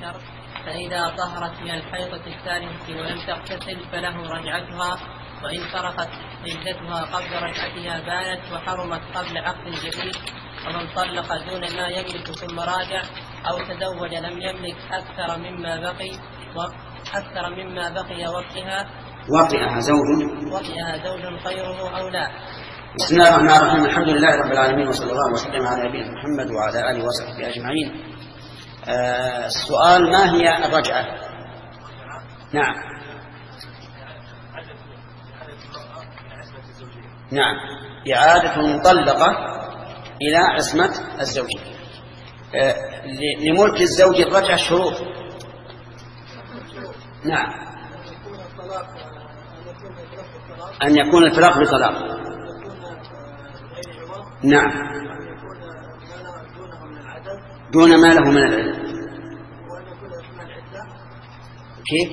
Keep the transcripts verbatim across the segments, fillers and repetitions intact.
عشر. فإذا طهرت من الحيضة الثالثة ولم تغتسل فله رجعتها، وإن فرقت عدتها قبل رجعتها بانت وحرمت قبل عقد جديد. ومن طلق دون ما يملك ثم راجع أو تزوج لم يملك أكثر مما بقي أكثر مما بقي وطئها وطئها زوج وطئها زوج خيره أو لا. بسم الله الرحمن الرحيم. الحمد لله رب العالمين، وصلى الله وسلم على نبينا محمد وعلى آله وصحبه أجمعين. آه السؤال: ما هي الرجعة؟ نعم نعم إعادة المطلقة إلى عصمة الزوجية. آه لملك الزوج الرجعة شروط. نعم أن يكون الطلاق بطلاق. نعم دون ما له من العدة. كيف؟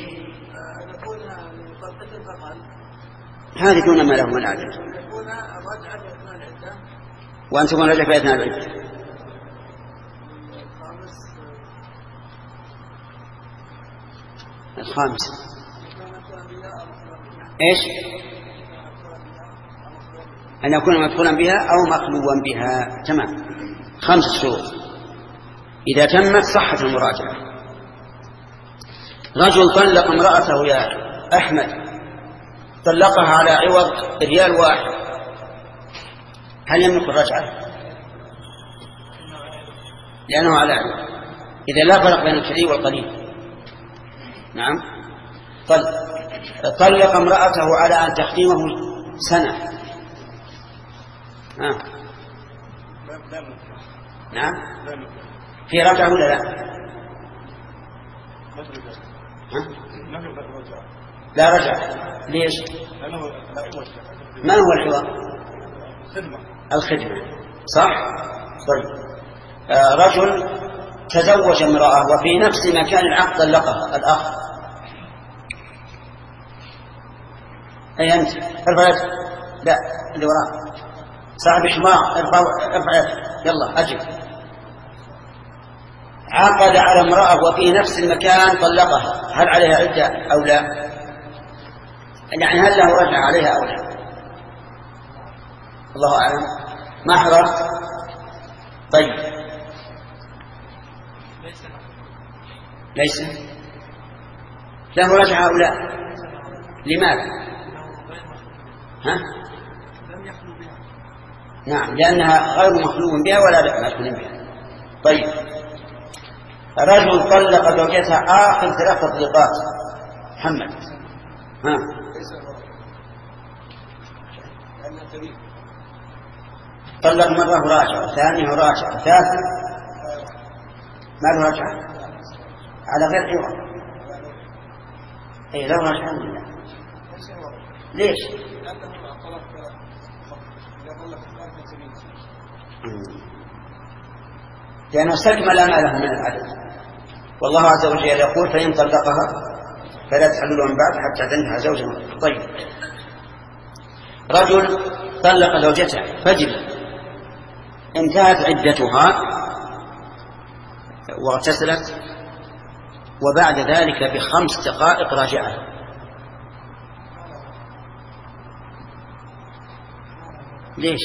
هذه دون ما له من العدة، وأن تكون رجعة في أثناء العدة. الخامس إيش؟ أن يكون مدخولا بها أو مخلوا بها. تمام. خمس شروط إذا تمت صحة المراجعة. رجل طلق امرأته يا أحمد، طلقها على عوض ريال واحد، هل يملك الرجعة؟ لأنه على عوض، إذا لا فرق بين الكثير والقليل. نعم. طلق امرأته على أن تخدمه سنة. آه. نعم. في رجعة ولا لا؟ ها؟ لا رجعة. ليش؟ ما هو العوض؟ الخدمة. صح؟ طيب. آه رجل تزوج امرأة وفي نفس مكان العقد طلقها الآخر. أي أنت ارفع يدك. لا اللي وراء صاحب حمار ارفع ارفع يدك. يلا أجب. عقد على امرأة وفي نفس المكان طلقها، هل عليها عدة أو لا؟ يعني هل له رجعة عليها أو لا؟ الله أعلم. ما حضرت؟ طيب ليس له رجعة أو لا؟ لماذا؟ ها؟ نعم لأنها غير مخلوق بها ولا مخلوق بها. طيب رجل طلق زوجته آخر ثلاث تطليقات. محمد ها طلق مرة راجعة، ثانية راجعة، ثالثة ما له رجعة على غير عوض. أي لا رجعة ولا ليش؟ لأنه استكمل ما له من العدد. والله عز وجل يقول: فإن طلقها فلا تحل له من بعد حتى تنكح زوجها. طيب رجل طلق زوجته فجأة انتهت عدتها واغتسلت، وبعد ذلك بخمس دقائق راجعها. ليش؟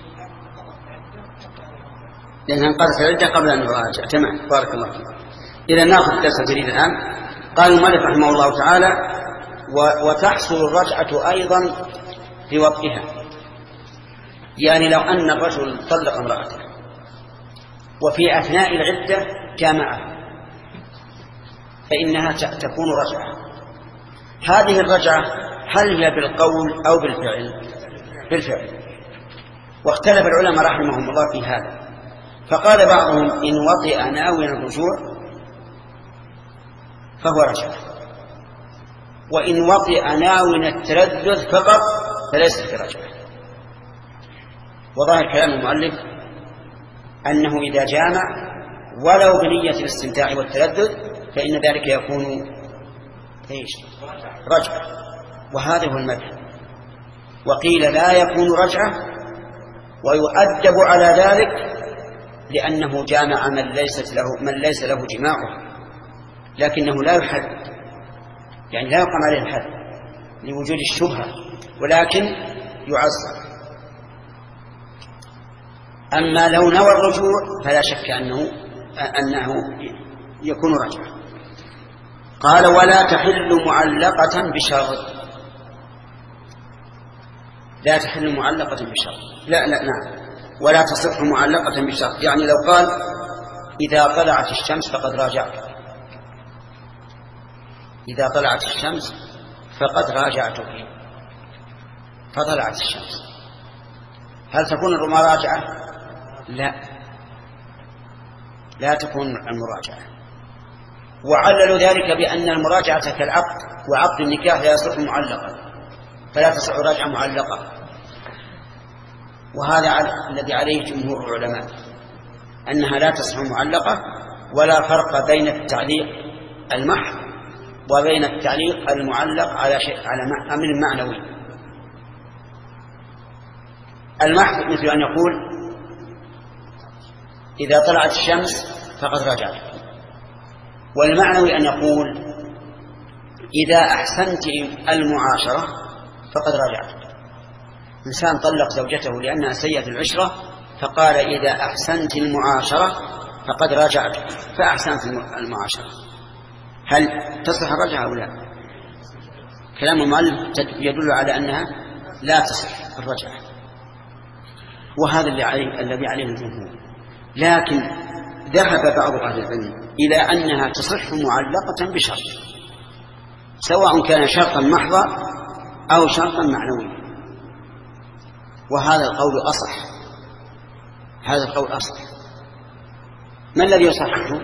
لأنها انقضت العدة قبل أن نراجع. تمام. بارك الله فيك. إذا نأخذ الدرس الجديد الآن. قال المؤلف رحمه الله تعالى: وتحصل الرجعة أيضا في وطئها. يعني لو أن الرجل طلق امرأته وفي أثناء العدة جامعها فإنها تكون رجعة. هذه الرجعة هل هي بالقول أو بالفعل؟ بالفعل. واختلف العلماء رحمهم الله في هذا، فقال بعضهم: إن وطئ ناويا الرجوع فهو رجعة، وإن وطئ ناويا التردد فقط فليس برجعة. وظاهر كلام المؤلف أنه إذا جامع ولو بنية الاستمتاع والتردد فإن ذلك يكون إيش؟ رجعة. وهذا هو المذهب. وقيل لا يكون رجعة ويؤدب على ذلك لأنه جامع من ليست له من ليس له جماعه، لكنه لا يحد، يعني لا يقام عليه الحد لوجود الشبهة، ولكن يعزر. أما لو نوى الرجوع فلا شك أنه أنه يكون رجعة. قال ولا تحل معلقة بشرط. لا تحل معلقة بشرط، لا لا نعم، ولا تصح معلقة بشرط. يعني لو قال إذا طلعت الشمس فقد راجعت، إذا طلعت الشمس فقد راجعتك، فطلعت الشمس، هل تكون المراجعة؟ لا، لا تكون المراجعة. وعللوا ذلك بأن المراجعة كالعقد، وعقد النكاح لا يصح معلقا، فلا تصح راجعة معلقة. وهذا الذي عليه جمهور العلماء، أنها لا تصح معلقة، ولا فرق بين التعليق المحض وبين التعليق المعلق على شيء على أمر معنوي. المحض مثل أن يقول إذا طلعت الشمس فقد راجعت، والمعنوي أن يقول إذا أحسنت المعاشرة فقد راجعت. إنسان طلق زوجته لأنها سيئة العشرة فقال إذا أحسنت المعاشرة فقد راجعت، فأحسنت المعاشرة، هل تصح الرجعة أو لا؟ كلام المؤلف يدل على أنها لا تصح الرجعة، وهذا اللي عليه الذي عليه الجمهور. لكن ذهب بعض أهل العلم إلى أنها تصح معلقة بشرط، سواء كان شرطا محضا أو شرطا معنويا، وهذا القول أصح، هذا القول أصح. ما الذي يصححه؟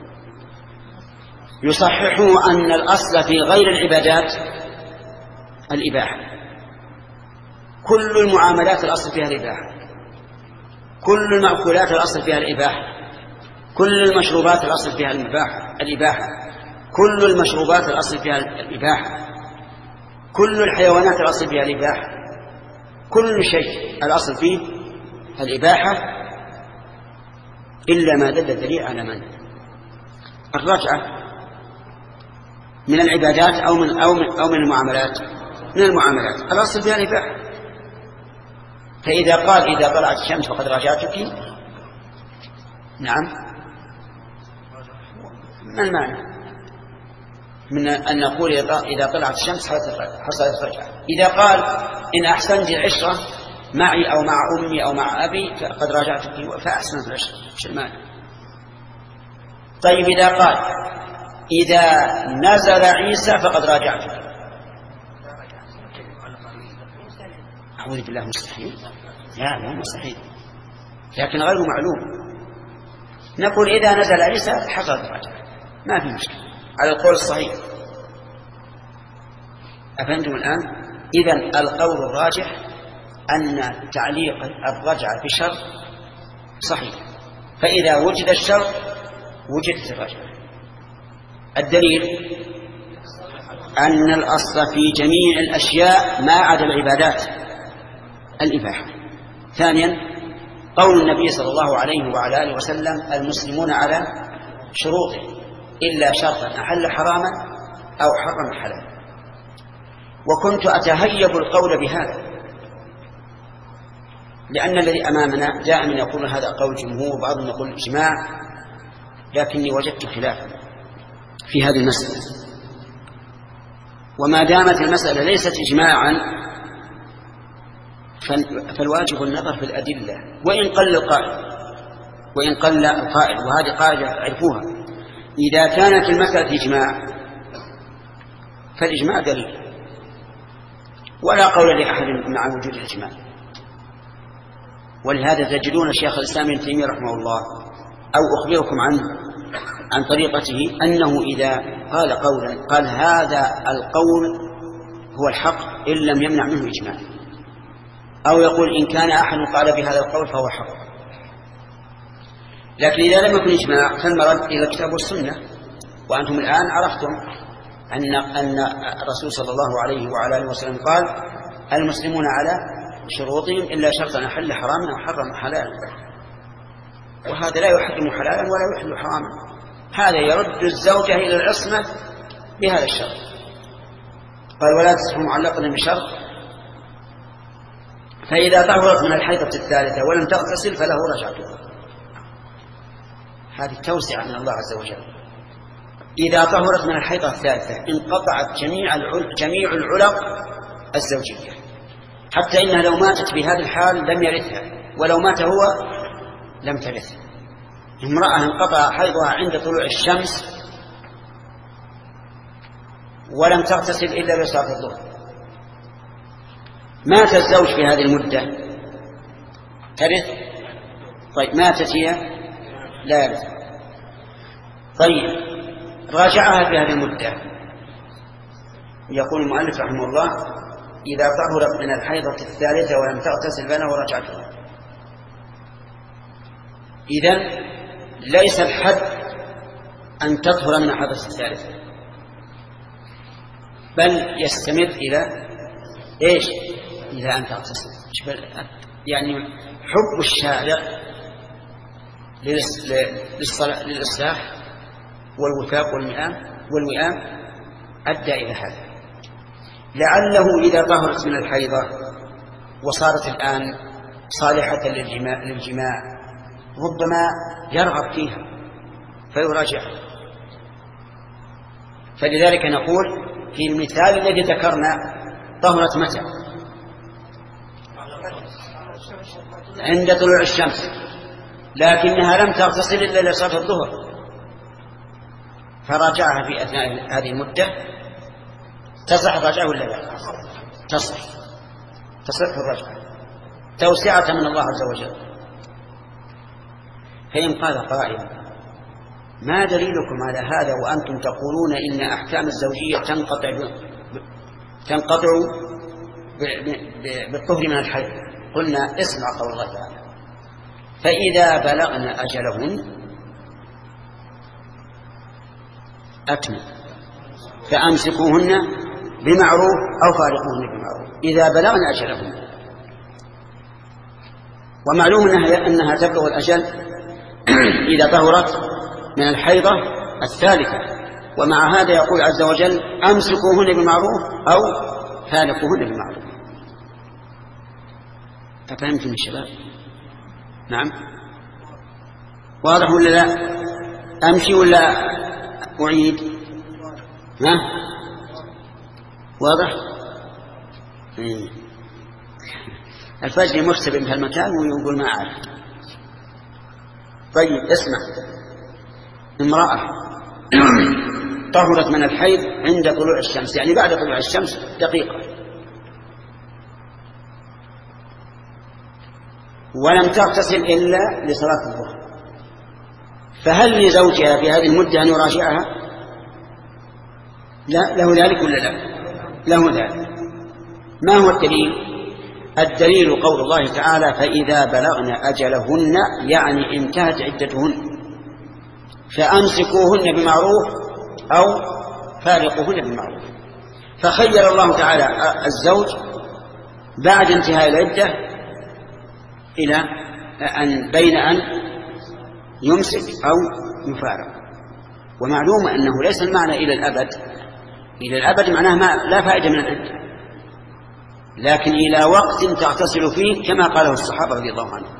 يصححه أن الأصل في غير العبادات الإباحة، كل المعاملات الأصل فيها الإباحة، كل المأكولات الأصل فيها الإباحة، كل المشروبات الأصل فيها الإباحة الإباحة كل المشروبات الأصل فيها الإباحة، كل الحيوانات الأصل فيها الإباحة، كل شيء الأصل فيه الإباحة، إلا ما دل الدليل على من الرجعة من العبادات أو من أو من أو من المعاملات من المعاملات الأصل فيها الإباحة. فإذا قال إذا طلعت الشمس فقد راجعتك، نعم، ما المعنى من أن نقول إذا طلعت الشمس حصلت رجعة؟ إذا قال إن أحسنت العشرة معي أو مع أمي أو مع أبي فقد راجعتك فأحسنت العشرة، شو المعنى؟ طيب إذا قال إذا نزل عيسى فقد راجعتك، أعوذ بالله مستحيل، لا لا مستحيل، لكن غير معلوم. نقول إذا نزل عيسى حصلت الرجعة، ما في مشكلة على القول الصحيح. أفهمتم الآن؟ إذن القول الراجح أن تعليق الرجعة بشرط صحيح، فإذا وجد الشرط وجدت الرجعة. الدليل أن الأصل في جميع الأشياء ما عدا العبادات الإباحة. ثانيا قول النبي صلى الله عليه وعلى آله وسلم المسلمون على شروطه إلا شرطا أحل حراما أو حرم حلالا. وكنت أتهيب القول بهذا لأن الذي أمامنا جاء من يقول هذا قول جمهور، بعضهم يقول إجماع، لكني وجدت خلافا في هذه المسألة. وما دامت المسألة ليست إجماعا فالواجب النظر في الأدلة، وإن قل القائل وإن قل القائل وهذه قاعدة عرفوها، إذا كانت المسألة إجماع فالإجماع دليل، ولا قول لأحد مع وجود الإجماع. ولهذا تجدون الشيخ الإسلام ابن تيمية رحمه الله أو أخبركم عنه عن طريقته أنه إذا قال قولا قال هذا القول هو الحق إن لم يمنع منه إجماع، أو يقول إن كان أحد قال بهذا القول فهو حق. لكن إذا لم يكن إجماع فالمرد إلى الكتاب والسنة. وأنتم الآن عرفتم أن أن الرسول صلى الله عليه وعلى آله وسلم قال المسلمون على شروطهم إلا شرطا أحل حراما أو حرم حلالا، وهذا لا يحرم حلالا ولا يحل حراما، هذا يرد الزوجة إلى العصمة بهذا الشرط. قال ولا تصح معلقة بشرط فإذا طهرت من الحيضة الثالثة ولم تغتسل فله رجعتها. هذه توسعة من الله عز وجل. إذا طهرت من الحيضة الثالثة انقطعت جميع جميع العلق الزوجية، حتى إنها لو ماتت في هذه الحال لم يرثها، ولو مات هو لم ترث. امرأة انقطع حيضها عند طلوع الشمس ولم تغتسل إلا لصلاة الظهر، مات الزوج في هذه المدة ترث؟ طيب ماتت هي لا يرث. طيب راجعها في هذه المدة. يقول المؤلف رحمه الله إذا طهرت من الحيضة الثالثة ولم تغتسل فله رجعتها. إذن ليس الحد أن تطهر من الحيضة الثالثة، بل يستمر إلى إيش؟ إلى أن تغتسل. يعني حب الشارع للإصلاح والوفاق والمئام والوئام أدى إلى هذا. لعله إذا طهرت من الحيضة وصارت الآن صالحة للجماع, للجماع ربما يرغب فيها فيراجعها. فلذلك نقول في المثال الذي ذكرنا طهرت متى؟ عند طلوع الشمس، لكنها لم تغتسل إلا لصلاة الظهر، فراجعها في أثناء هذه المدة. تصح الرجعة ولا لا؟ تصح تصح الرجعة توسعة من الله عز وجل. فإن قال قائل ما دليلكم على هذا وأنتم تقولون إن أحكام الزوجية تنقطع تنقطع بالطهر من الحيض؟ قلنا اسمع قول الله تعالى فإذا بلغن أجلهن أتموا فأمسكوهن بمعروف أو فارقوهن بمعروف إذا بلغن أجلهن. ومعلوم أنها, أنها تبلغ الأجل إذا طهرت من الحيضة الثالثة. ومع هذا يقول عز وجل أمسكوهن بمعروف أو فارقوهن بمعروف. أفهمتم الشباب؟ نعم واضح ولا لا؟ أمشي ولا أعيد؟ ها واضح؟ مم. الفجر مكتب في المكان ويقول ما أعرف. طيب اسمع، امرأة طهرت من الحيض عند طلوع الشمس، يعني بعد طلوع الشمس دقيقة، ولم تغتسل إلا لصلاة الظهر، فهل لزوجها في هذه المدة أن يراجعها؟ لا، له ذلك ولا لا؟ له ذلك. ما هو الدليل؟ الدليل قول الله تعالى فإذا بلغن أجلهن، يعني انتهت عدتهن، فأمسكوهن بمعروف أو فارقوهن بمعروف. فخير الله تعالى الزوج بعد انتهاء العدة إلى أن بين أن يمسك أو يفارق. ومعلوم أنه ليس المعنى إلى الأبد، إلى الأبد معناه ما لا فائدة من العدة، لكن إلى وقت تغتسل فيه كما قاله الصحابة رضي الله عنهم.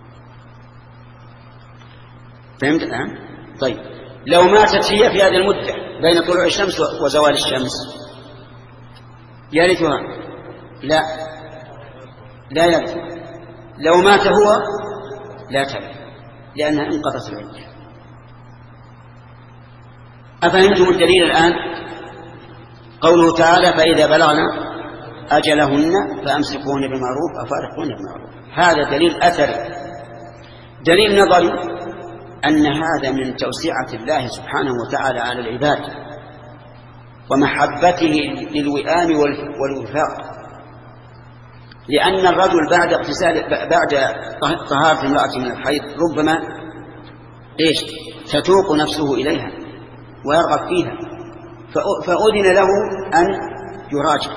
فهمت الآن؟ طيب لو ماتت هي في هذه المدة بين طلوع الشمس وزوال الشمس يرثها؟ لا لا يرث. لو مات هو لا ترث لأنها انقضت العدة. أفهمتم الدليل الآن؟ قوله تعالى فإذا بلغنا أجلهن فأمسكوهن بمعروف أو فارقوهن بمعروف، هذا دليل أثري. دليل نظري أن هذا من توسعة الله سبحانه وتعالى على العباد ومحبته للوئام والوفاق، لأن الرجل بعد اغتسال بعد طهارة المرأة من الحيض ربما إيش تتوق نفسه إليها ويرغب فيها، فأذن له أن يراجع.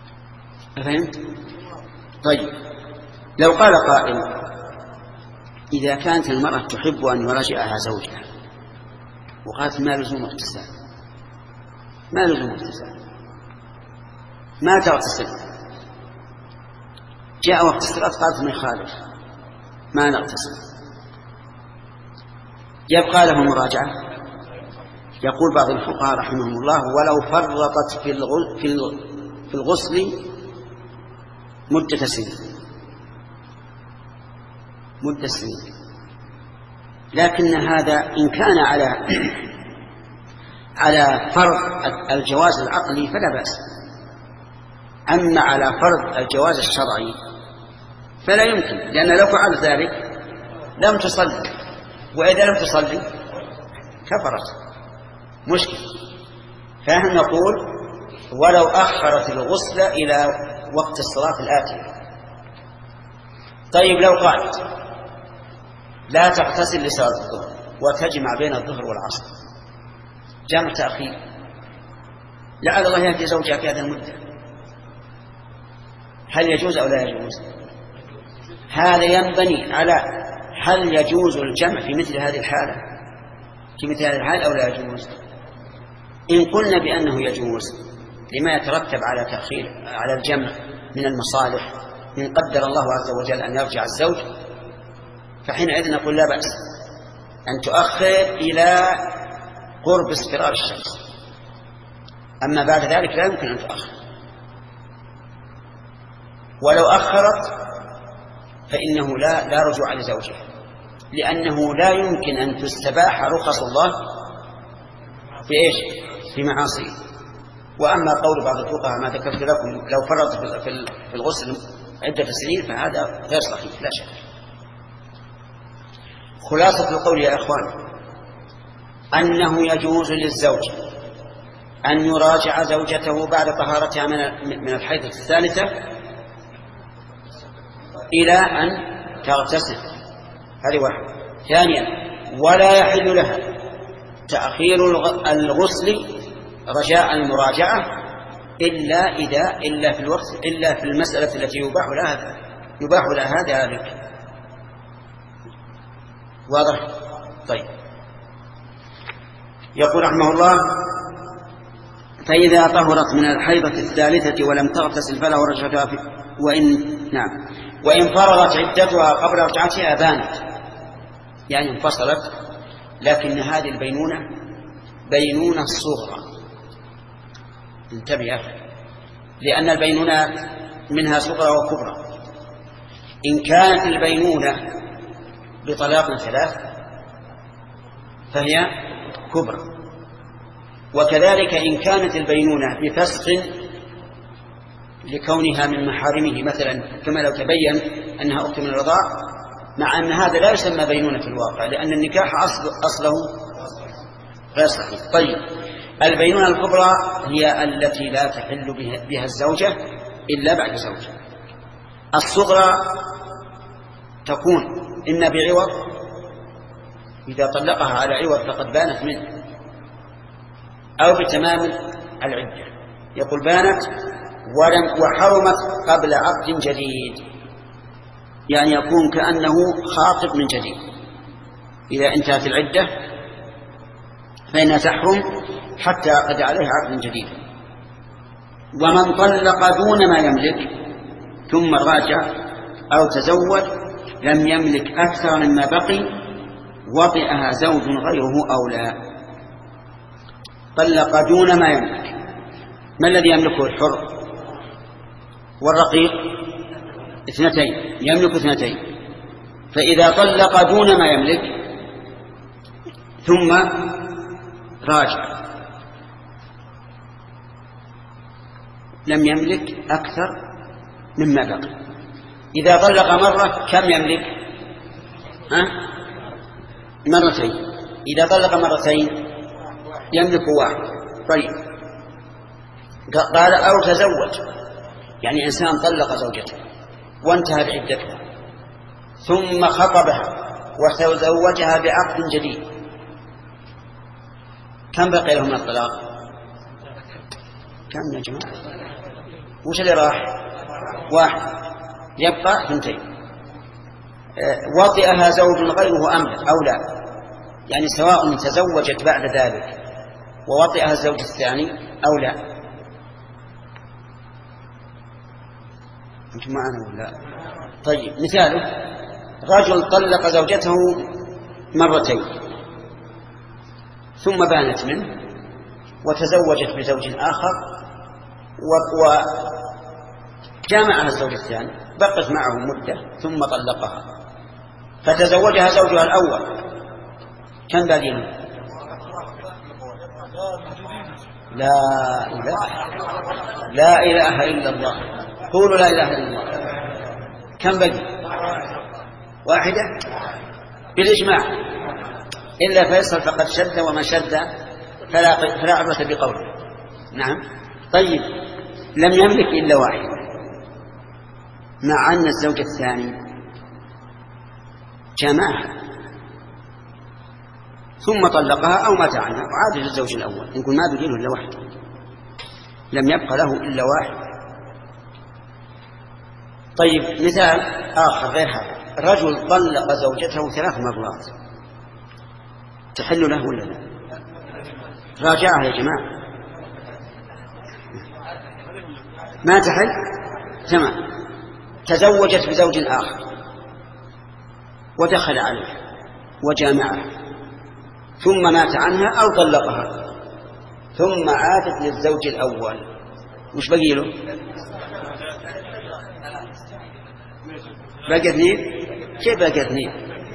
أفهمت؟ طيب لو قال قائل إذا كانت المرأة تحب أن يراجعها زوجها وقالت ما لزوم اغتسال، ما لزوم اغتسال، ما تغتسل، جاء وقت الصلاة قالت ما يخالف ما نغتسل، يبقى له مراجعة. يقول بعض الفقهاء رحمهم الله ولو فرطت في الغسل مدة سنة، مدة سنة، لكن هذا إن كان على على فرض الجواز العقلي فلا بأس، أما على فرض الجواز الشرعي فلا يمكن، لأن لو فعل ذلك لم تصلي، وإذا لم تصلي كفرت، مشكلة. فنحن نقول ولو أخرت الغسل إلى وقت الصلاة الآتية. طيب لو قالت لا تغتسل لصلاة الظهر وتجمع بين الظهر والعصر، جمع تأخير، لعل الله يهدي زوجها في هذه المدة، هل يجوز أو لا يجوز؟ هذا ينبني على هل يجوز الجمع في مثل هذه الحالة، في مثل هذه الحالة أو لا يجوز. إن قلنا بأنه يجوز لما يترتب على تأخير على الجمع من المصالح، إن قدر الله عز وجل أن يرجع الزوج، فحينئذ نقول لا بأس أن تؤخر إلى قرب اصفرار الشمس، أما بعد ذلك لا يمكن أن تؤخر. ولو أخرت فإنه لا, لا رجوع لزوجها، لأنه لا يمكن أن تستباح رخص الله في إيش؟ في معاصيه. وأما قول بعض الفقهاء ما ذكرت لكم لو فرط في الغسل عدة سنين فهذا غير صحيح لا شك. خلاصة القول يا إخوان أنه يجوز للزوج أن يراجع زوجته بعد طهارتها من الحيضة الثالثة إلى أن تغتسل، هذه واحدة. ثانيا ولا يحل لها تأخير الغسل رجاء المراجعة إلا إذا إلا في الوقت إلا في المسألة التي يباح لها يباح لها ذلك. واضح؟ طيب. يقول رحمه الله فإذا طهرت من الحيضة الثالثة ولم تغتسل فله رجعتها في وإن نعم وإن فرغت عدتها قبل رجعتها بانت، يعني انفصلت، لكن هذه البينونة بينونة صغرى، انتبه يا أخي، لأن البينونات منها صغرى وكبرى. إن كانت البينونة بطلاق ثلاث فهي كبرى، وكذلك إن كانت البينونة بفسق لكونها من محارمه مثلا، كما لو تبين أنها أخت من الرضاع، مع أن هذا لا يسمى بينونة في الواقع لأن النكاح أصل أصله غير صحيح. طيب البينونة الكبرى هي التي لا تحل بها الزوجة إلا بعد زوجها. الصغرى تكون إما بعوض، إذا طلقها على عوض فقد بانت منه، أو بتمام العدة. يقول بانت ولم وحرمت قبل عقد جديد، يعني يكون كأنه خاطب من جديد. إذا انتهت العدة فإنها تحرم حتى قد عليها عقد جديد. ومن طلق دون ما يملك ثم راجع أو تزوج لم يملك أكثر مما بقي وطئها زوج غيره أو لا. طلق دون ما يملك، ما الذي يملكه؟ الحر والرقيق اثنتين، يملك اثنتين. فإذا طلق دون ما يملك ثم راجع لم يملك أكثر مما بقي. إذا طلق مرة كم يملك؟ ها؟ مرتين. إذا طلق مرتين يملك واحد. طيب قال أو تزوج، يعني إنسان طلق زوجته وانتهت عدتها ثم خطبها وتزوجها بعقد جديد، كم بقي لهم من الطلاق؟ كم يا جماعة؟ وش اللي راح؟ واحد، يبقى اثنتين. وطئها زوج غيره أم أو لا، يعني سواء تزوجت بعد ذلك ووطئها الزوج الثاني أو لا. أنتم معنا ولا؟ طيب مثاله: رجل طلق زوجته مرتين ثم بانت منه وتزوجت بزوج آخر وجامعها الزوج الثاني، بقت معه مدة ثم طلقها، فتزوجها زوجها الأول، كم باقي له؟ لا إله لا إله إلا الله، قولوا لا إله إلا الله. كم بقي؟ واحدة بالإجماع، إلا فيصل فقد شد وما شد فلا, فلا عبرة بقوله. نعم. طيب لم يملك إلا واحد، مع أن الزوج الثاني جمعها ثم طلقها أو مات عنها وعاد للزوج الأول، نقول ما بقي له إلا واحد، لم يبقى له إلا واحد. طيب مثال آخر غير هذا: رجل طلق زوجته ثلاث مرات، تحل له ولا لا؟ راجعها يا جماعة، ما تحل. تمام. تزوجت بزوج آخر ودخل عليها وجامعها ثم مات عنها أو طلقها ثم عادت للزوج الأول، وش بقي له؟ بقي اثنين. كيف بقي اثنين؟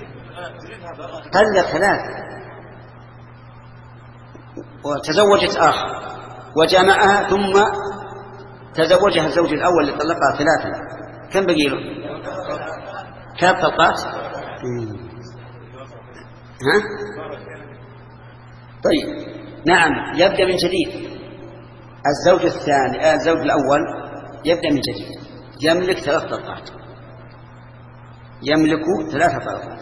طلق ثلاث وتزوجت آخر وجامعها ثم تزوجها الزوج الأول اللي طلقها ثلاثا، كم بقي له؟ ثلاث طلقات. ها؟ طيب نعم، يبدأ من جديد. الزوج الثاني الزوج الأول يبدأ من جديد، يملك ثلاث طلقات، يملك ثلاث طلقات.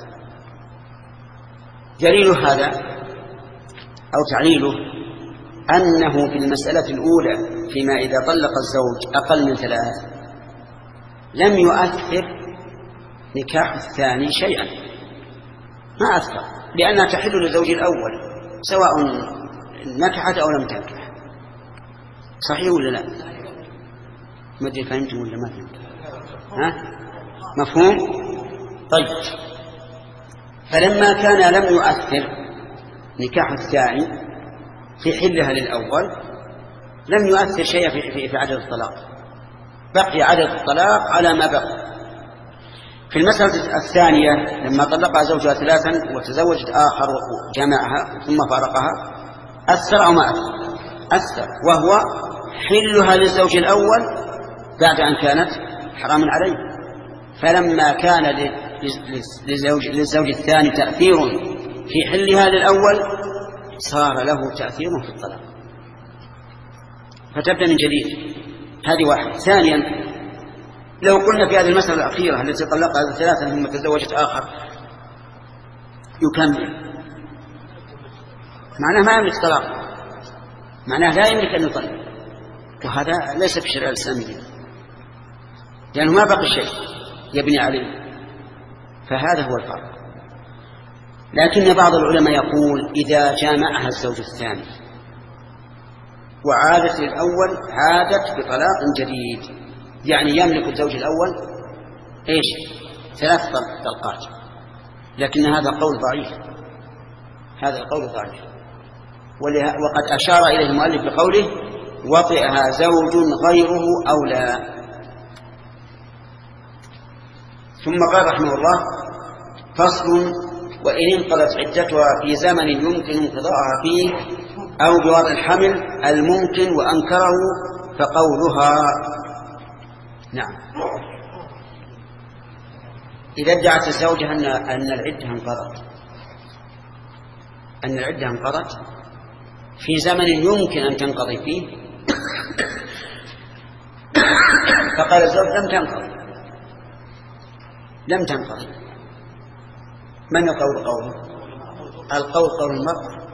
دليل هذا أو تعليله أنه في المسألة الأولى فيما إذا طلق الزوج أقل من ثلاث لم يؤثر نكاح الثاني شيئا، ما أثر، لأنها تحل للزوج الأول سواء نكحت أو لم تنكح. صحيح ولا لا؟ ما أدري فهمتم ولا ما فهمتم؟ ها؟ مفهوم؟ طيب فلما كان لم يؤثر نكاح الثاني في حلها للأول لم يؤثر شيء في, في, في عدد الطلاق، بقي عدد الطلاق على ما بقي. في المسألة الثانية لما طلقها زوجها ثلاثا وتزوجت آخر وجمعها ثم فارقها أثر أو ما أثر؟ أثر، وهو حلها للزوج الأول بعد أن كانت حراما عليه. فلما كان للزوج, للزوج الثاني تأثير في حلها للأول صار له تأثير في الطلاق، فتبدأ من جديد. هذه واحد. ثانيا لو قلنا في هذه المسألة الأخيرة التي طلقها ثلاثا ثم تزوجت آخر يكمل، معناه ما يملك طلاق، معناه لا يملك أن يطلق، وهذا ليس في الشريعة الإسلامية لأنه ما بقي شيء يبني عليه، فهذا هو الفرق. لكن بعض العلماء يقول إذا جامعها الزوج الثاني وعادت للأول عادت بطلاق جديد، يعني يملك الزوج الأول إيش؟ ثلاث طلقات، لكن هذا قول ضعيف، هذا القول ضعيف. وقد أشار إليه المؤلف بقوله وطئها زوج غيره أو لا. ثم قال رحمه الله فصل: وإن انقضت عدتها في زمن يمكن انقضاءها فيه أو بوضع الحمل الممكن وأنكره فقولها. نعم، إذا ادعت الزوجة أن أن العدة انقضت أن العدة انقضت في زمن يمكن أن تنقضي فيه، فقال الزوج لم تنقضي لم تنقضي من يقول قوله؟ القول قول المرء،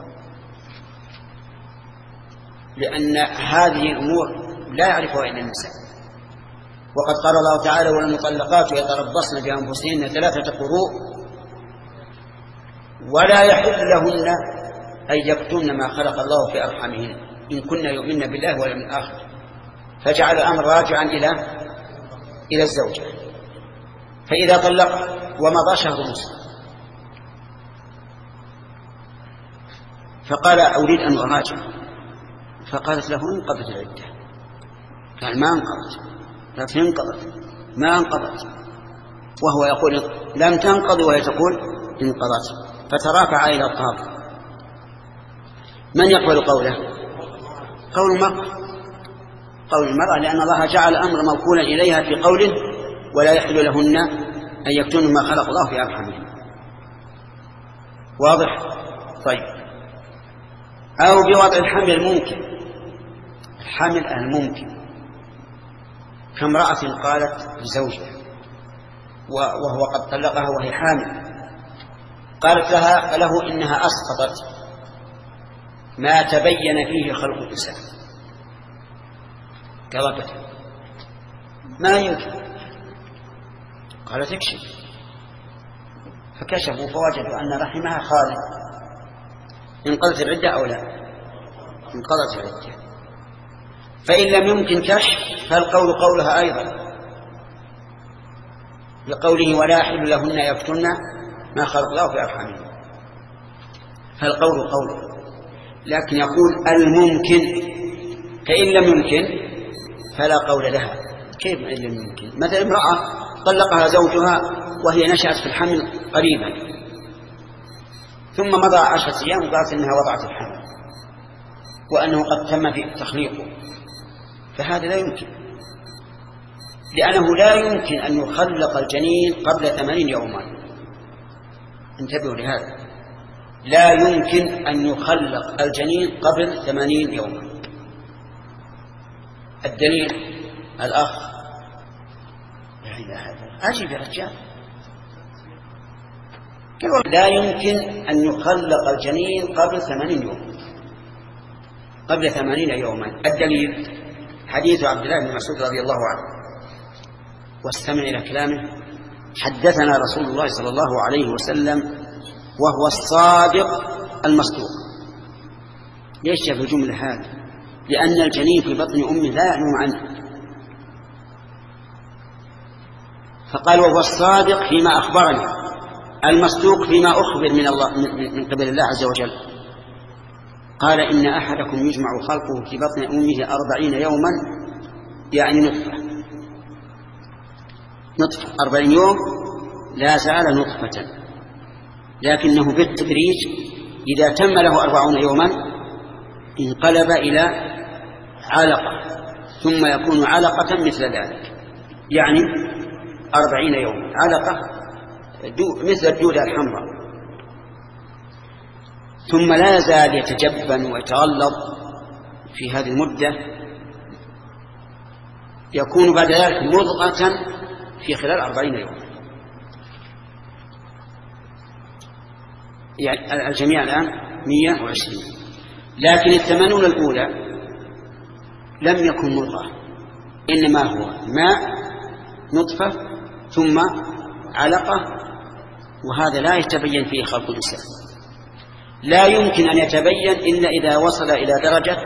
لأن هذه الأمور لا يعرفها إلا النساء، وقد قال الله تعالى والمطلقات يتربصن بأنفسهن ثلاثة قروء ولا يحل لهن أن يكتمن ما خلق الله في أرحامهن إن كن يؤمن بالله واليوم الآخر، فجعل الأمر راجعا إلى إلى الزوجة. فإذا طلق ومضى شهر مسلم فقال أريد أن أراجع، فقالت له انقضت العدة، قال ما انقضت، لكن انقضت ما انقضت، وهو يقول لم تنقض وهي تقول انقضت، فترافع إلى القاضي. من يقبل قوله؟ قول المرأة، قول المرأة، لأن الله جعل الأمر موكولا إليها في قوله ولا يحل لهن أن يكتمن ما خلق الله في أرحامهن. واضح؟ طيب. أو بوضع الحمل الممكن، الحمل الممكن كامرأة قالت لزوجها وهو قد طلقها وهي حامل، قالت لها له إنها أسقطت ما تبين فيه خلق الإنسان كربته، ما يمكن. قالت اكشف، فكشفوا فوجدوا أن رحمها خالي. انقضت العدة أو لا؟ انقضت العدة. فإن لم يمكن كشف فالقول قولها أيضا لقوله ولا يحل لهن يكتمن ما خلق الله في أرحامهن، فالقول قوله. لكن يقول الممكن، فإن لم يمكن فلا قول لها. كيف إن لم يمكن؟ مثلا امرأة طلقها زوجها وهي نشأت في الحمل قريبا، ثم مضى عشرة أيام وقالت إنها وضعت الحمل وأنه قد تم في تخليقه، فهذا لا يمكن، لأنه لا يمكن أن يخلق الجنين قبل ثمانين يوما. انتبهوا لهذا، لا يمكن أن يخلق الجنين قبل ثمانين يوما. الدليل الأخ عجيب يا رجال، لا يمكن أن يخلق الجنين قبل ثمانين يوم، قبل ثمانين يوما. الدليل حديث عبد الله بن مسعود رضي الله عنه، واستمع إلى كلامه: حدثنا رسول الله صلى الله عليه وسلم وهو الصادق المصدوق. ليش في الجملة هذه؟ لأن الجنين في بطن أمه لا يعلم عنه، فقال وهو الصادق فيما أخبرني المصدوق فيما أخبر من الله من قبل الله عز وجل. قال إن أحدكم يجمع خلقه في بطن أمه أربعين يوما، يعني نطفة نطفة أربعين يوم لا زال نطفة، لكنه بالتدريج إذا تم له أربعون يوما انقلب إلى علقة، ثم يكون علقة مثل ذلك، يعني أربعين يوم علقة مثل الدودة الحمراء، ثم لا يزال يتجبن ويتغلظ في هذه المدة، يكون بعد ذلك مضغة في خلال أربعين يوم. يعني الجميع الآن مئة وعشرين، لكن الثمانون الأولى لم يكن مضغة، إنما هو ماء نطفة ثم علقة، وهذا لا يتبين فيه خلق الإنسان، لا يمكن أن يتبين إلا إذا وصل إلى درجة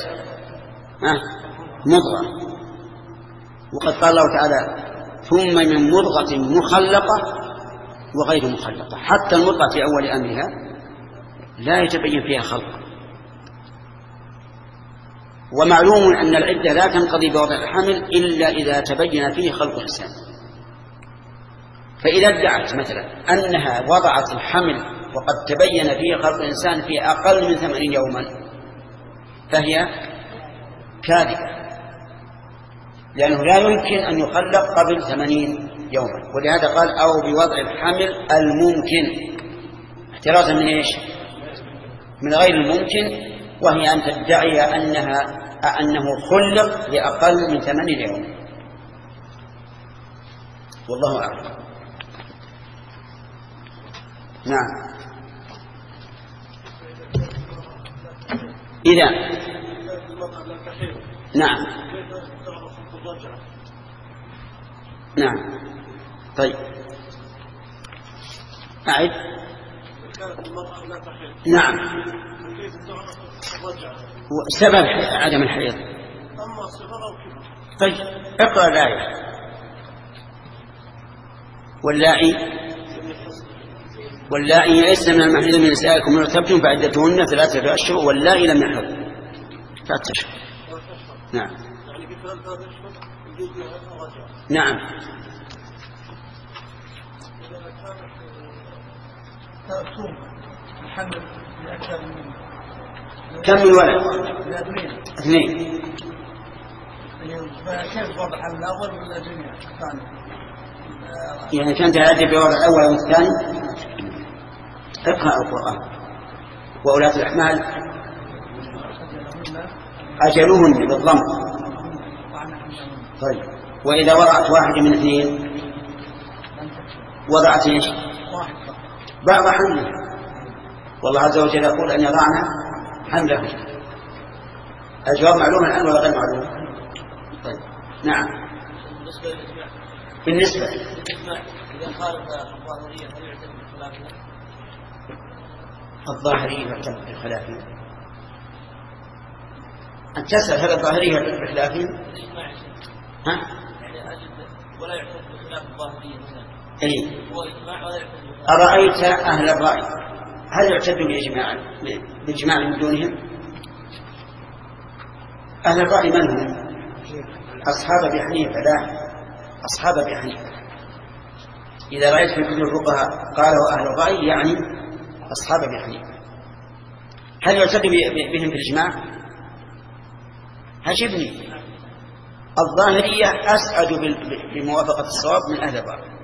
مضغة. وقد قال الله تعالى ثم من مضغة مخلقة وغير مخلقة، حتى المضغة في أول أمرها لا يتبين فيها خلق. ومعلوم أن العدة لا تنقضي بوضع الحمل إلا إذا تبين فيه خلق الإنسان. فإذا ادعت مثلا أنها وضعت الحمل وقد تبين فيه خلق الإنسان في أقل من ثمانين يوما فهي كاذبة، لأنه لا يمكن أن يخلق قبل ثمانين يوما. ولهذا قال أو بوضع الحمل الممكن، احترازا من إيش؟ من غير الممكن، وهي أن تدعي أنها أنه خلق لأقل من ثمانين يوما. والله أعلم. نعم. إذا نعم نعم. طيب أعد. نعم. سبب عدم الحيض. طيب اقرأ الآية. واللائي واللائي يئسن من المحيض من نسائكم إن ارتبتم فعدتهن ثلاثة أشهر واللائي لم يحض ثلاثة أشهر. نعم. نعم. كم من ولد؟ اثنين. كيف وضع الأول ولا الثاني؟ يعني كانت هذه بوضع الأول والثاني. اقرأ القرآن. وأولاة الأحمال أجلهن بالضم. طيب وإذا وضعت واحدة من اثنين وضعت ايش؟ بعض حمله. والله عز وجل يقول أن يضعنا حمله. الجواب معلوم الآن ولا غير معلوم؟ طيب نعم. بالنسبة إذا خالف الظاهرية هل يعتد بخلافها؟ الظاهرية يعتد بخلافها. أن تسأل هل الظاهرية يعتد بخلافها؟ ها؟ يعني أجد ولا يعتد بخلاف الظاهرية مثلا. إيه. هو إجماع ولا يعتد بخلاف. أرأيت أهل الرأي هل يعتدوا بإجماع بالإجماع من دونهم؟ أهل الرأي من هم؟ أصحاب أبي حنيفة. لا، أصحاب أبي حنيفة. إذا رأيت في كتب الفقهاء قالوا أهل الرأي يعني أصحاب أبي حنيفة. هل يعتد بهم في الإجماع؟ هجبني. الظاهرية أسعد بموافقة الصواب من أهل الرأي.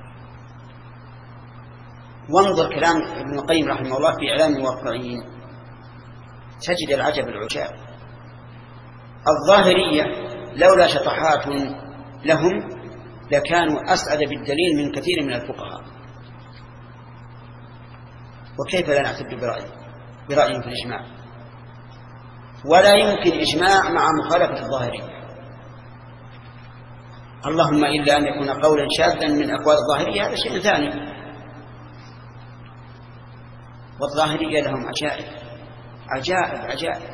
وانظر كلام ابن القيم رحمه الله في إعلام الموقعين تجد العجب العجاب. الظاهرية لولا شطحات لهم لكانوا أسعد بالدليل من كثير من الفقهاء. وكيف لا نعتد برأي برأيهم في الإجماع؟ ولا يمكن إجماع مع مخالفة الظاهرية، اللهم إلا أن يكون قولا شاذا من أقوال الظاهرية، هذا شيء ثاني. والظاهرية لهم عجائب عجائب عجائب.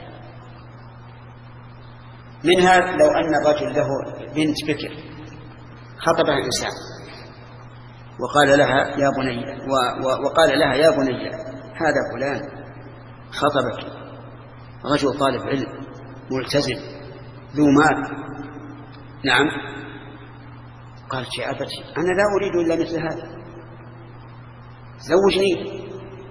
منها لو أن الرجل له بنت بكر خطبها إنسان وقال لها يا بني وقال لها يا بني هذا فلان خطبك، رجل طالب علم ملتزم ذو مال. نعم. قالت يا أبتي أنا لا أريد إلا مثل هذا، زوجني.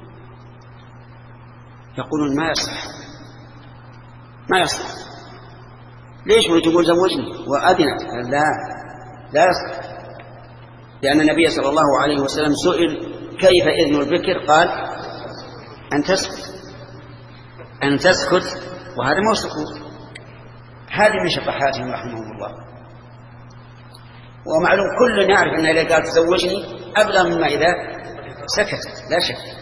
يقولون ما يصح ما يصح. ليش وتقول زوجني وأذنت؟ لا لا يصح، لأن النبي صلى الله عليه وسلم سئل كيف إذن البكر؟ قال أن تسكت أن تسكت وهذا ما هو سكوت. هذه من شطحاتهم رحمهم الله. ومعلوم كل يعرف أن إذا قالت زوجني أبلغ مما إذا سكتت لا شك.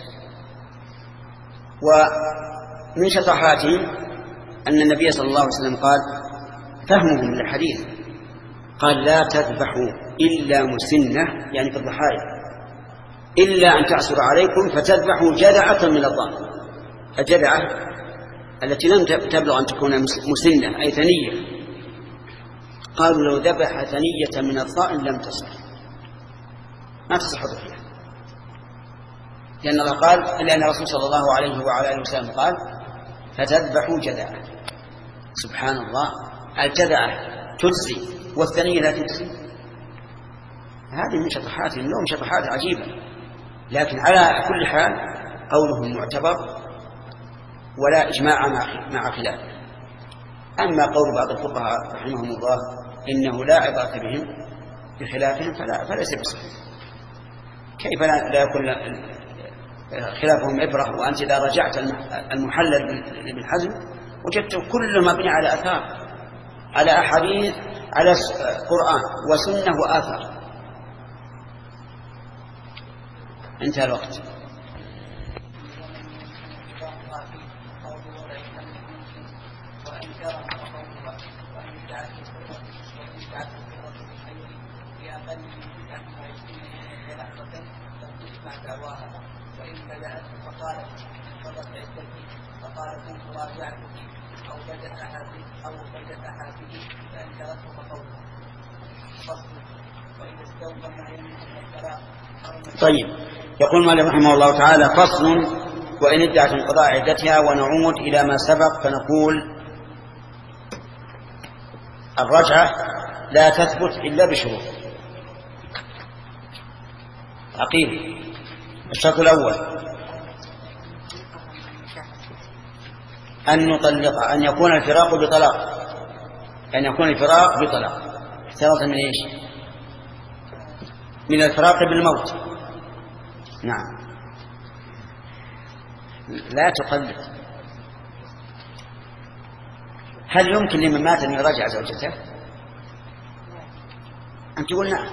ومن شطحاتهم أن النبي صلى الله عليه وسلم قال فهمهم للحديث قال لا تذبحوا إلا مسنة، يعني في الضحايا، إلا أن تعسر عليكم فتذبحوا جذعة من الضأن. الجذعة التي لم تبلغ أن تكون مسنة أي ثنية. قالوا لو ذبح ثنية من الضأن لم تصح، ما تصح ضحية، لأن الله قال لأن الرسول صلى الله عليه وعلى آله وسلم قال فتذبحوا جذعة. سبحان الله، الجذعة تجزي والثنية لا تجزي. هذه من شطحات النوم، شطحات عجيبة. لكن على كل حال قولهم معتبر ولا إجماع مع خلاف. أما قول بعض الفقهاء رحمهم الله إنه لا عبرة بهم بخلافهم فلا فليس بصحيح. كيف لا يكون خلافهم عبرة وأنت إذا رجعت المحلل بن حزم وجدت كل مبني على أثار، على أحاديث، على قرآن وسنة وآثار. انتهى الوقت. في أقل من تسعة وعشرين لحظة تسمع دعواها، وإن بدأت فقالت انقضت عدتي فقالت كنت راجعتك أو بدأ أحدك أو بدأ أحدك فأنكرته فقولها فصل. وإن استوفى ما يملك من الطلاق. طيب، يقول مالك رحمه الله تعالى: فصل: وإن ادعت انقضاء عدتها. ونعود إلى ما سبق فنقول: الرجعة لا تثبت إلا بشروط. عقيل: الشرط الأول أن نطلق، أن يكون الفراق بطلاق، أن يكون الفراق بطلاق. احترازا من إيش؟ من الفراق بالموت. نعم. لا تقلد. هل يمكن لمن مات أن يراجع زوجته؟ أنت تقول نعم.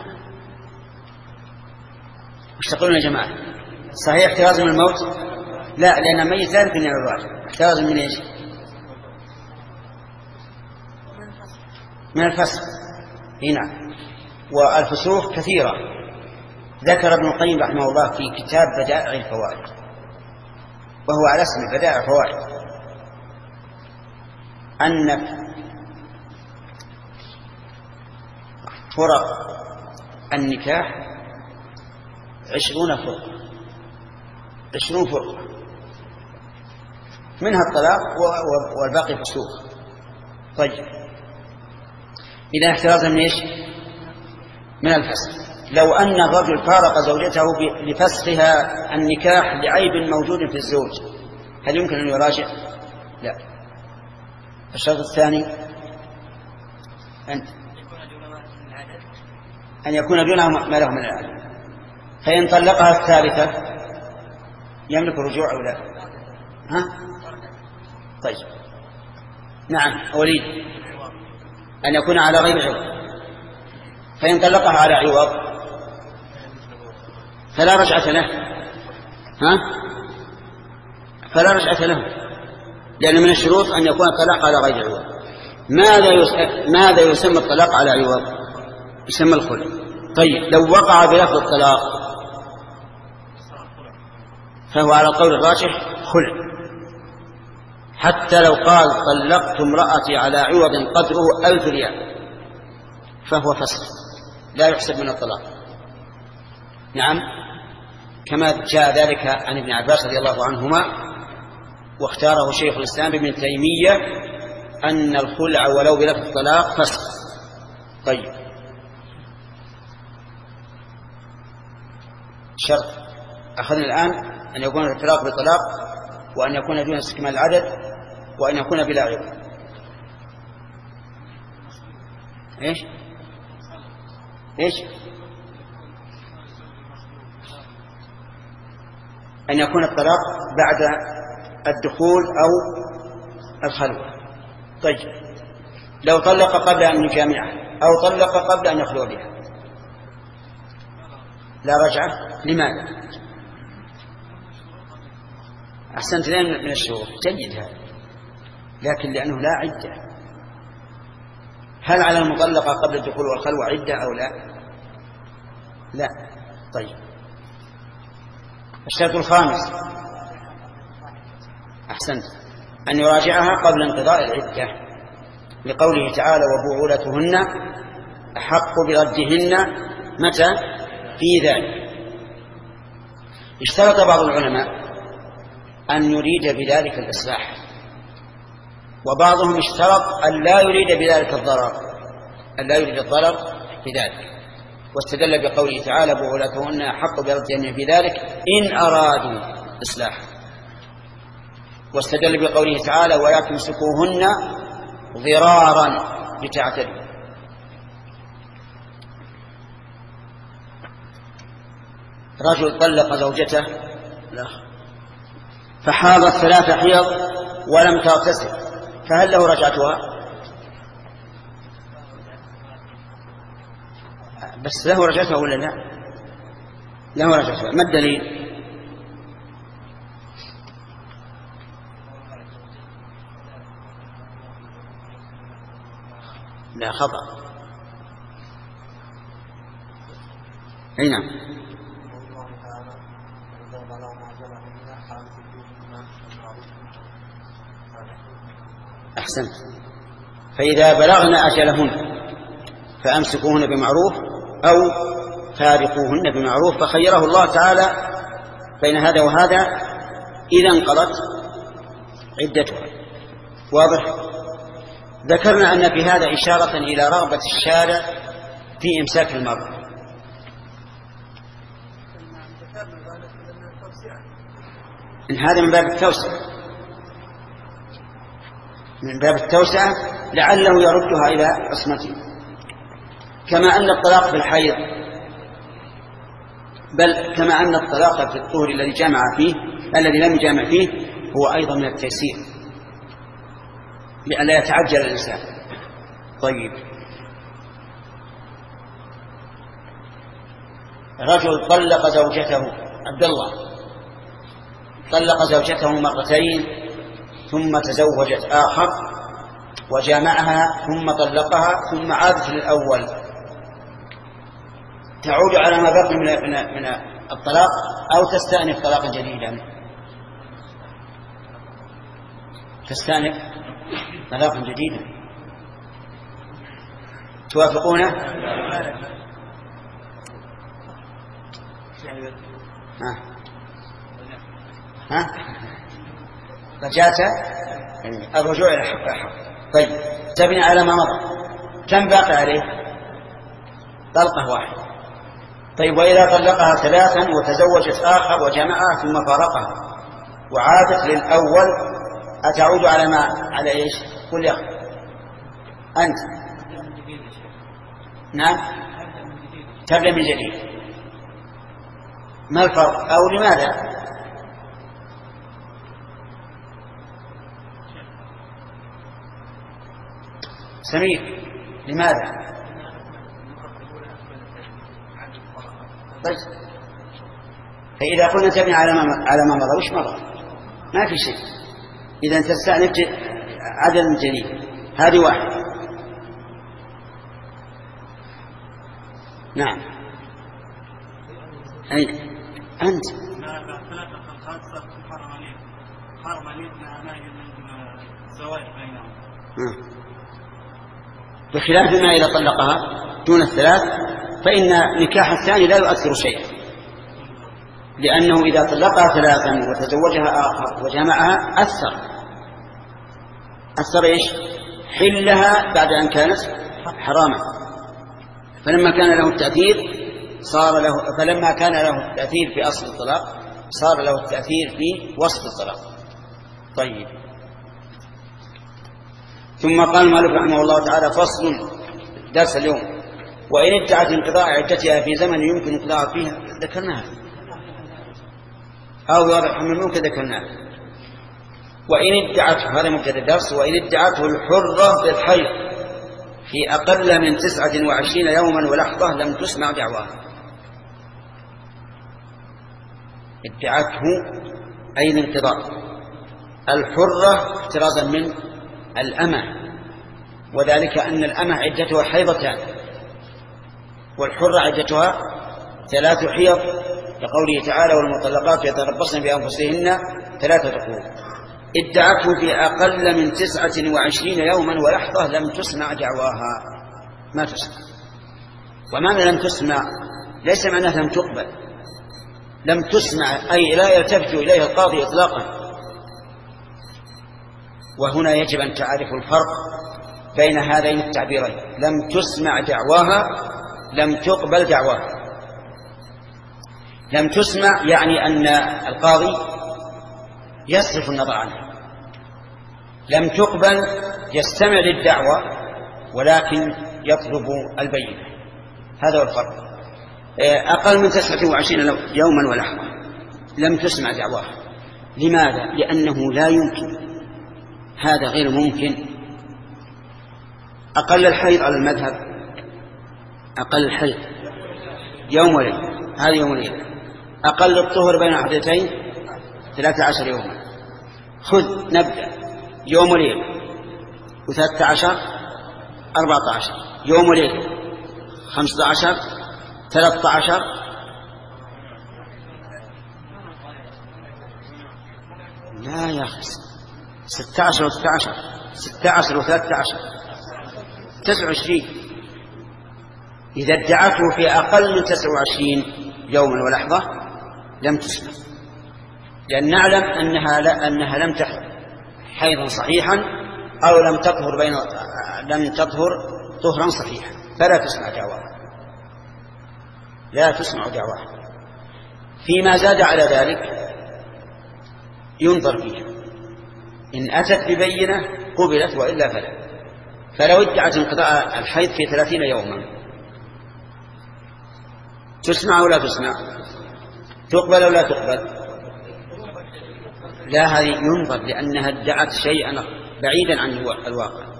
وش تقولون يا جماعة؟ صحيح احتراز من الموت؟ لا، لأن الميت لا يمكن أن يراجع. احتراز من إيش؟ من الفسق. هنا والفسوق كثيرة. ذكر ابن القيم رحمه الله في كتاب بدائع الفوائد، وهو على اسم بدائع الفوائد، أن فرق النكاح عشرون فرقة، عشرون فرقة، منها الطلاق والباقي فسوق. طيب، إذا احترازا من إيش؟ من الفسق. لو أن الرجل فارق زوجته لفسخها النكاح لعيب موجود في الزوج، هل يمكن أن يراجع؟ لا. الشرط الثاني أن أن يكون دونه ما له من العدد. فإن طلقها الثالثة يملك الرجوع أو لا؟ ها؟ طيب، نعم. وليد: أن يكون على غير عوض. فإن طلقها على عوض فلا رجعة له. ها؟ فلا رجعة له، لأن من الشروط أن يكون الطلاق على غير عوض. ماذا ماذا يسمى الطلاق على عوض؟ يسمى الخلع. طيب، لو وقع بلفظ الطلاق فهو على القول الراجح خلع، حتى لو قال طلقت امرأتي على عوض قدره ألف ريال فهو فسخ، لا يحسب من الطلاق. نعم، كما جاء ذلك عن ابن عباس رضي الله عنهما، واختاره شيخ الإسلام ابن تيمية أن الخلع ولو بلفظ الطلاق فسخ. طيب، شرط أخذنا الآن أن يكون الفراق بطلاق، وأن يكون دون استكمال العدد، وأن يكون بلا عوض. إيش إيش أن يكون الطلاق بعد الدخول أو الخلوة. طيب، لو طلق قبل أن يجامعه أو طلق قبل أن يخلو بها لا رجعة. لماذا؟ أحسنت، لأن من الشروط. جيد هذا، لكن لأنه لا عدة. هل على المطلقة قبل الدخول والخلوة عدة أو لا؟ لا. طيب، الشرط الخامس أحسنت أن يراجعها قبل انقضاء العدة، لقوله تعالى: وبعولتهن أحق بردهن متى في ذلك. اشترط بعض العلماء أن يريد بذلك الإصلاح، وبعضهم اشترط أن لا يريد بذلك الضرر، أن لا يريد الضرر بذلك، واستدل بقوله تعالى: بعولتهن أحق بردهن في ذلك إن أرادوا إصلاحا، واستدل بقوله تعالى: ولا تمسكوهن ضرارا لتعتدوا. رجل طلق زوجته فحاضت ثلاث حيض ولم تغتسل، فهل له رجعتها؟ بس له رجعتها ولا لا؟ له رجعتها. ما الدليل؟ لا، خطأ. أي نعم. أحسنت. فإذا بلغن أجلهن فأمسكوهن بمعروف أو فارقوهن بمعروف، فخيره الله تعالى بين هذا وهذا إذا انقضت عدتها. واضح؟ ذكرنا أن في هذا إشارة إلى رغبة الشارع في إمساك المرأة. إن هذا من باب التوسعة، من باب التوسعة لعله يردها إلى عصمته، كما أن الطلاق في الحيض، بل كما أن الطلاق في الطهر الذي جامع فيه الذي لم يجامع فيه هو أيضا من التيسير لئلا يتعجل الإنسان. طيب، رجل طلق زوجته، عبد الله طلق زوجته مرتين ثم تزوجت آخر وجامعها ثم طلقها ثم عادت للأول، تعود على ما بقي من من الطلاق أو تستأنف طلاقا جديدا؟ تستأنف طلاقا جديدا. توافقونه؟ ها ها رجعت الرجوع إلى حق أحق. طيب، تبني على ما مضى، كم باقي عليه؟ طلقة واحدة. طيب، وإذا طلقها ثلاثا وتزوجت آخر وجمعها ثم فارقها وعادت للأول، أتعود على ما على إيش؟ قل يا أنت. نعم، تبدأ من جديد. ما الفرق أو لماذا؟ سمير، لماذا؟ طيب، فإذا قلنا تبني على ما على ما مضى، وش مضى؟ ما في شيء. إذا تستأنف عدد جديد. هذه واحدة. نعم. أي أنت بخلاف ما إذا طلقها دون الثلاث فإن نكاح الثاني لا يؤثر شيئا، لأنه إذا طلقها ثلاثا وتزوجها آخر وجمعها أثر أثر إيش؟ حلها بعد أن كانت حراما. فلما كان له التأثير صار له فلما كان له التأثير في أصل الطلاق صار له التأثير في وسط الطلاق. طيب، ثم قال المؤلف رحمه الله تعالى: فصل، درس اليوم: وإن ادعت انقضاء عدتها في زمن يمكن انقضاء فيه، ذكرناها، أو واضح من ممكن ذكرناها. وإن ادعته، هذا مبتدأ الدرس، وإن ادعته الحرة بالحيض في أقل من تسعة وعشرين يوما ولحظة لم تسمع دعواها. ادعته أي الانقضاء، الحرة احترازا من الأمة، وذلك أن الأمة عدتها حيضتان والحرة عدتها ثلاث حيض، لقوله تعالى: والمطلقات يتربصن بأنفسهن ثلاثة قروء. ادعته في أقل من تسعة وعشرين يوما ولحظة لم تسمع دعواها، ما تسمع. ومعنى لم تسمع ليس معناه لم تقبل، لم تسمع أي لا يلتفت إليها القاضي إطلاقا. وهنا يجب أن تعرف الفرق بين هذين التعبيرين: لم تسمع دعواها، لم تقبل دعواها. لم تسمع يعني أن القاضي يصرف النظر عنها، لم تقبل يستمع للدعوة ولكن يطلب البينة. هذا هو الفرق. أقل من تسعة وعشرين يوما ولحظة لم تسمع دعواها. لماذا؟ لأنه لا يمكن، هذا غير ممكن. أقل الحيض على المذهب، أقل الحيض يوم وليلة، هذا يوم وليلة. أقل الطهر بين عدتين ثلاثة عشر يوما. خذ نبدأ يوم وليلة وثلاثة عشر أربعة عشر، يوم وليلة خمسة عشر ثلاثة عشر لا يا أخي ستة عشر وستة عشر ستة عشر وثلاثة عشر تسعة وعشرين. إذا ادعته في أقل من تسعة وعشرين يوما ولحظة لم تسلم، لأن نعلم أنها, لا أنها لم تحضر حيضا صحيحا أو لم تطهر بين لم تطهر طهرا صحيحا، فلا تسمع دعواها، لا تسمع دعواها. فيما زاد على ذلك ينظر فيها، إن أتت ببينة قبلت وإلا فلا. فلو ادعت انقضاء الحيض في ثلاثين يوما تسمع ولا تسمع؟ تقبل ولا تقبل؟ لا، هذه ينظر لأنها ادعت شيئا بعيدا عن الواقع.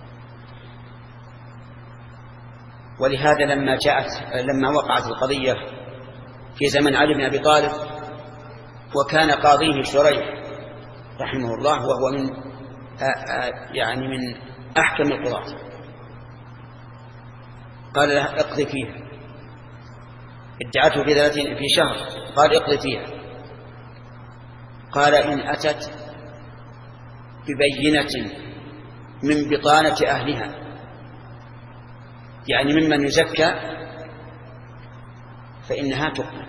ولهذا لما جاءت لما وقعت القضية في زمن علي بن أبي طالب وكان قاضيه شريح رحمه الله وهو من يعني من أحكم القضاة، قال له اقضي فيها، ادعته في ثلاثين في شهر، قال اقضي فيها، قال إن أتت ببينة من بطانة أهلها يعني ممن يزكى فإنها تقبل.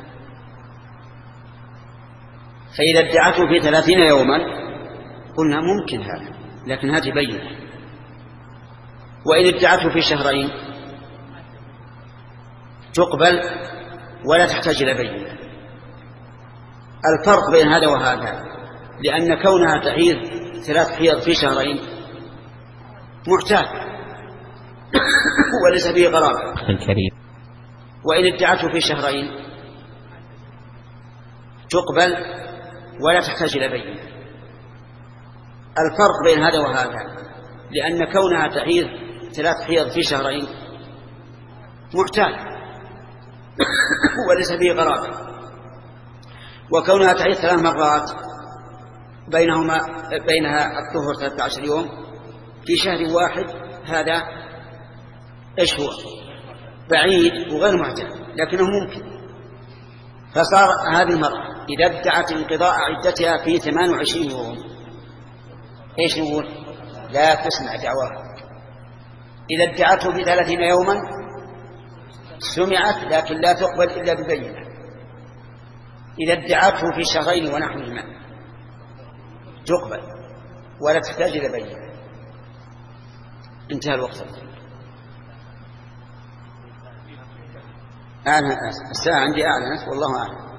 فإذا ادعته في ثلاثين يوما قلنا ممكن هذا، لكن هذه بينة. وإن ادعته في شهرين تقبل ولا تحتاج إلى بينة. الفرق بين هذا وهذا لأن كونها تحيض ثلاث حيض في شهرين معتاد وليس به غرابة. وإن ادعته في شهرين تقبل ولا تحتاج إلى بينة. الفرق بين هذا وهذا لأن كونها تحيض ثلاث حيض في شهرين معتاد وليس به غرابة، وكونها تعيد ثلاث مرات بينهما بينها الطهر ثلاثة عشر يوم في شهر واحد، هذا ايش هو؟ بعيد وغير معتاد، لكنه ممكن. فصار هذه المرأة إذا ادعت انقضاء عدتها في ثمان وعشرين يوم ايش نقول؟ لا تسمع دعواها. إذا ادعته في ثلاثين يوما سمعت لكن لا تقبل إلا ببينة. إذا ادعته في شهرين ونحوهما تقبل ولا تحتاج إلى بينة. انتهى الوقت. أعلن الساعة عندي أعلنت والله أعلم.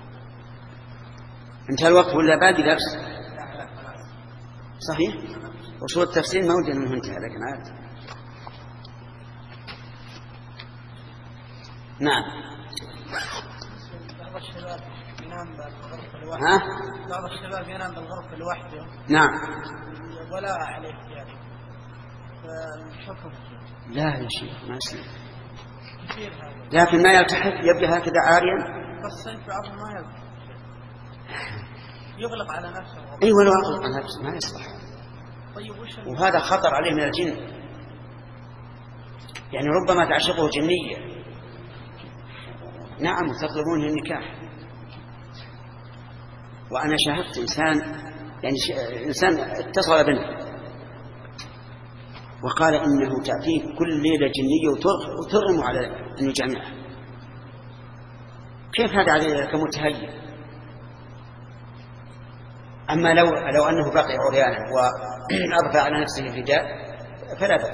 انتهى الوقت ولا باقي درس؟ صحيح. وصول التفسير ما وجد منه انتهى، لكن عاد. نعم. بعض الشباب ينام بالغرفة لوحده. ها؟ بعض الشباب ينام بالغرفة لوحده. نعم. ولا عليه يعني. فالحكم. لا يا شيخ ما يصير. لكن ما يلتحف يبقى هكذا عاريا. بس في بعض ما يلتحف. يغلق على نفسه. أي ولو أغلق على نفسه ما يصلح. طيب وش؟ وهذا خطر عليه من الجن. يعني ربما تعشقه جنية. نعم تطلبون النكاح. وأنا شاهدت إنسان يعني إنسان اتصل بنا وقال إنه تأتيه كل ليلة جنية وترغم على أن يجامعها. كيف هذا عليه كمتهيئ؟ أما لو لو أنه بقي عريانا وأضفى على نفسه الرداء فلا بأس.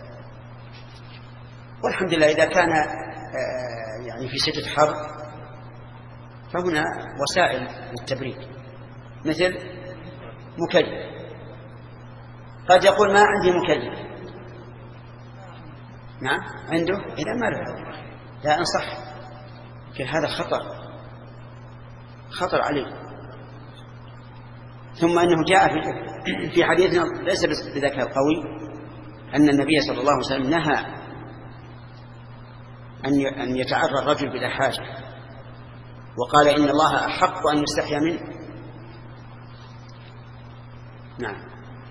والحمد لله إذا كان يعني في شدة حر فهنا وسائل للتبريد مثل مكيف. قد يقول ما عندي مكيف. نعم عنده، إذا ما له لا أنصح. لكن هذا خطر خطر عليه. ثم أنه جاء في حديثنا ليس بذاك القوي أن النبي صلى الله عليه وسلم نهى أن يتعرى الرجل بلا حاجة، وقال إن الله أحق أن يستحيا منه. نعم.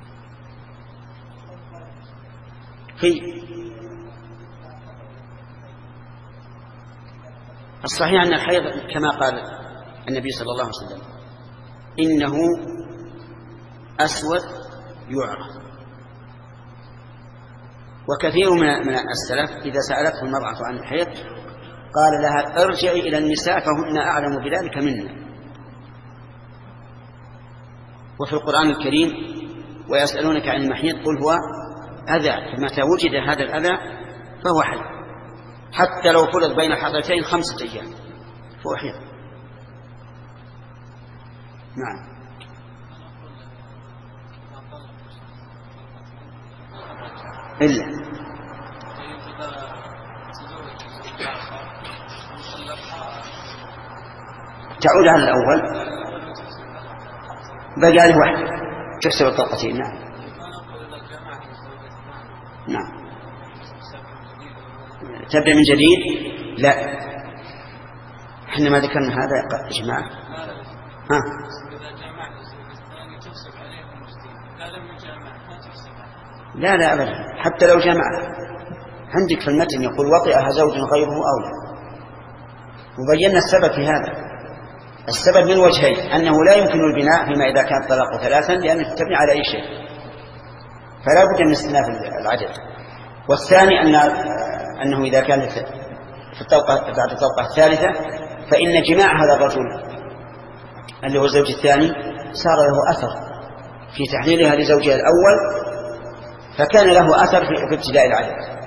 في الصحيح أن الحيض كما قال النبي صلى الله عليه وسلم إنه أسود يعرف. وكثير من السلف إذا سألته المرأة عن الحيض قال لها ارجعي إلى النساء فهن أعلم بذلك منا. وفي القرآن الكريم ويسألونك عن المحيض قل هو أذى، فمتى وجد هذا الأذى فهو حيض، حتى لو فرض بين حضرتين خمسة أيام فهو حيض. نعم. إلا تعود على الأول بقى له واحد تحسب الطلقتين. نعم نعم. تبدأ من جديد؟ لا، احنا ما ذكرنا هذا إجماع. ها لا لا أبدا، حتى لو جمع عندك في المتن يقول وطئها زوج غيره أولى، وبينا السبب في هذا. السبب من وجهين: أنه لا يمكن البناء فيما إذا كان الطلاق ثلاثا لأنه تبني على أي شيء فلا بد من استئناف العدد، والثاني أن أنه إذا كان في الطلقة بعد الطلقة الثالثة فإن جماع هذا الرجل اللي هو الزوج الثاني صار له أثر في تحليلها لزوجها الأول، فكان له أثر في ابتداء العدد.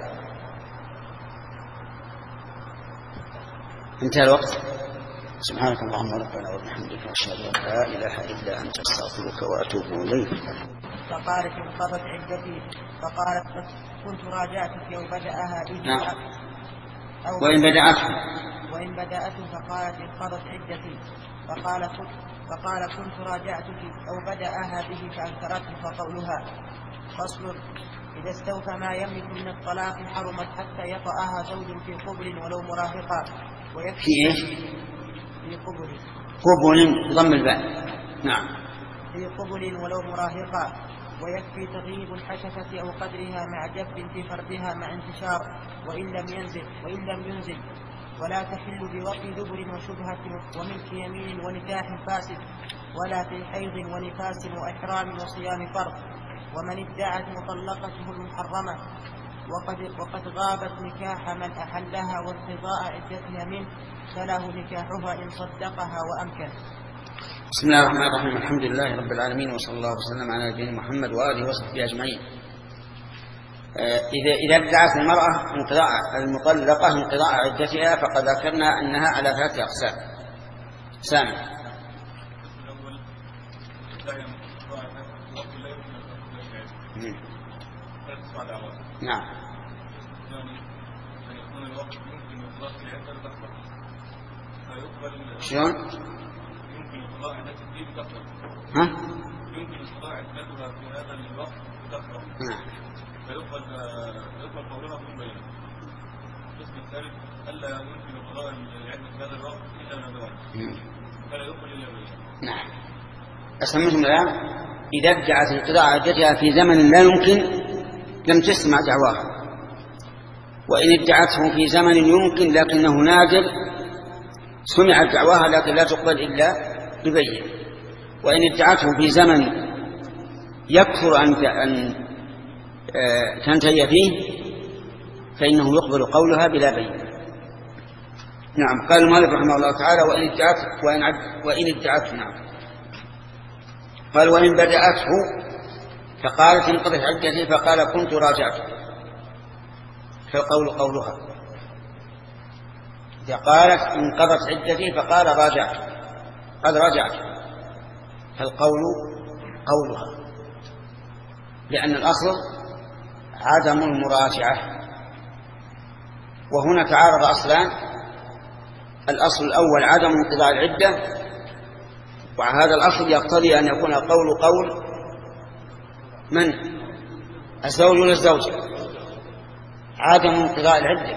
انتهى الوقت. سبحانك اللهم ربنا وبحمدك أشهد أن لا إله إلا أنت أستغفرك وأتوب إليك. فقالت انقضت عدتي، فقالت كنت راجعتك يوم بدأها به. نعم. وإن بدأته وإن بدأته فقالت انقضت عدتي، فقال فقال كنت راجعتك أو بدأها به فأنكرته. فقولها فصل: إذا استوفى ما يملك من الطلاق حرمت حتى يطأها زوج في قبل ولو مراهقا. في إيش؟ في قبل. قبل ضم الباء. نعم. في قبل ولو مراهقا، ويكفي تغييب الحشفة أو قدرها مع جف في فردها مع انتشار وإن لم ينزل وإن لم ينزل ولا تحل بوطي دبر وشبهة وملك يمين ونكاح فاسد، ولا في حيض ونفاس وإحرام وصيام فرض. ومن ادعت مطلقته المحرمة وقد, وقد غابت نكاح من أحلها وانقضاء عدتها منه فله نكاحها إن صدقها وأمكن. بسم الله الرحمن الرحيم. الحمد لله رب العالمين، وصلى الله وسلم على نبينا محمد وآله وصحبه أجمعين. إذا إذا ادعت المرأة انقضاء المطلقة انقضاء عدتها فقد ذكرنا أنها على ثلاثة أقسام. سامع. نعم. شلون؟ يمكن قضاء عدتها فيه بكثرة. ها؟ يمكن قضاء عدتها في هذا الوقت بكثرة. نعم. فيقبل يقبل قولها بدون بيان. القسم الثالث ألا يمكن قضاء العدة في هذا الوقت إلا نذران. فلا يقبل إلا بيان. نعم. أسميهم الآن إذا ادعت انقضاء عدتها في زمن لا يمكن لم تسمع دعواها، وإن ادعته في زمن يمكن لكنه نادر سمعت دعواها لكن لا تقبل إلا ببين، وإن ادعته في زمن يكثر أن تنتهي فيه فإنه يقبل قولها بلا بين. نعم. قال المؤلف رحمه الله تعالى: وإن ادعته وإن, وإن ادعته نعم. قال: وإن بدأته فقالت انقضت عدتي فقال كنت راجعتك، فالقول قولها. إذا قالت انقضت عدتي فقال راجعت قد راجعت فالقول قولها، لأن الأصل عدم المراجعة. وهنا تعارض أصلان: الأصل الأول عدم انقضاء العدة، وهذا الأصل يقتضي أن يكون القول قول من؟ الزوج ولا الزوجة؟ عدم انقضاء العدة،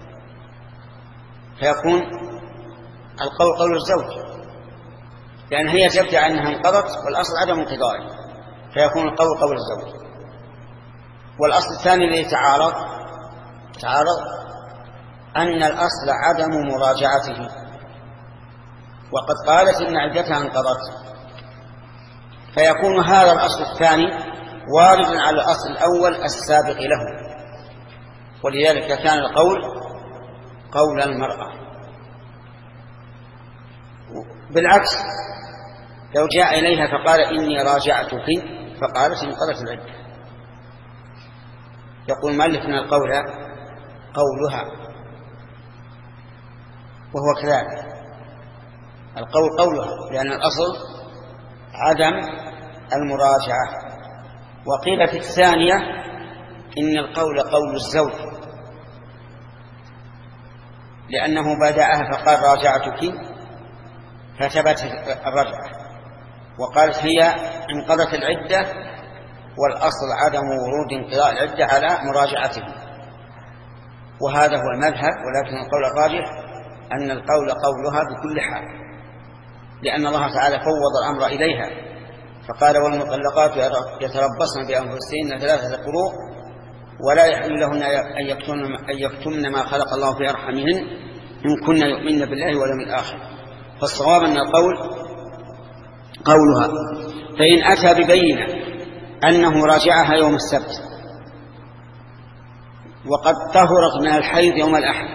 فيكون القول قول الزوج، لأن هي تبدأ أنها انقضت والأصل عدم انقضائه، فيكون القول قول الزوج. والأصل الثاني الذي تعارض تعارض أن الأصل عدم مراجعته، وقد قالت إن عدتها انقضت، فيكون هذا الأصل الثاني واردا على الأصل الأول السابق له، ولذلك كان القول قول المرأة. بالعكس لو جاء إليها فقال إني راجعتك فقالت انقضت العدة، يقول المؤلف من القول قولها، وهو كذلك القول قولها، لأن الأصل عدم المراجعة. وقيل في الثانية إن القول قول الزوج، لأنه بدأها فقال راجعتك فثبت الرجعة، وقالت هي انقضت العدة، والأصل عدم ورود انقضاء العدة على مراجعته. وهذا هو المذهب، ولكن القول الراجح أن القول قولها بكل حال، لأن الله تعالى فوض الأمر إليها فقال والمطلقات يتربصن بأنفسهن ثلاثة قروء ولا يحل لهن أن يكتمن ما خلق الله في أرحامهن إن كن يؤمن بالله واليوم الآخر. فالصواب أن القول قولها. فإن أتى ببينة أنه راجعها يوم السبت وقد طهرت من الحيض يوم الأحد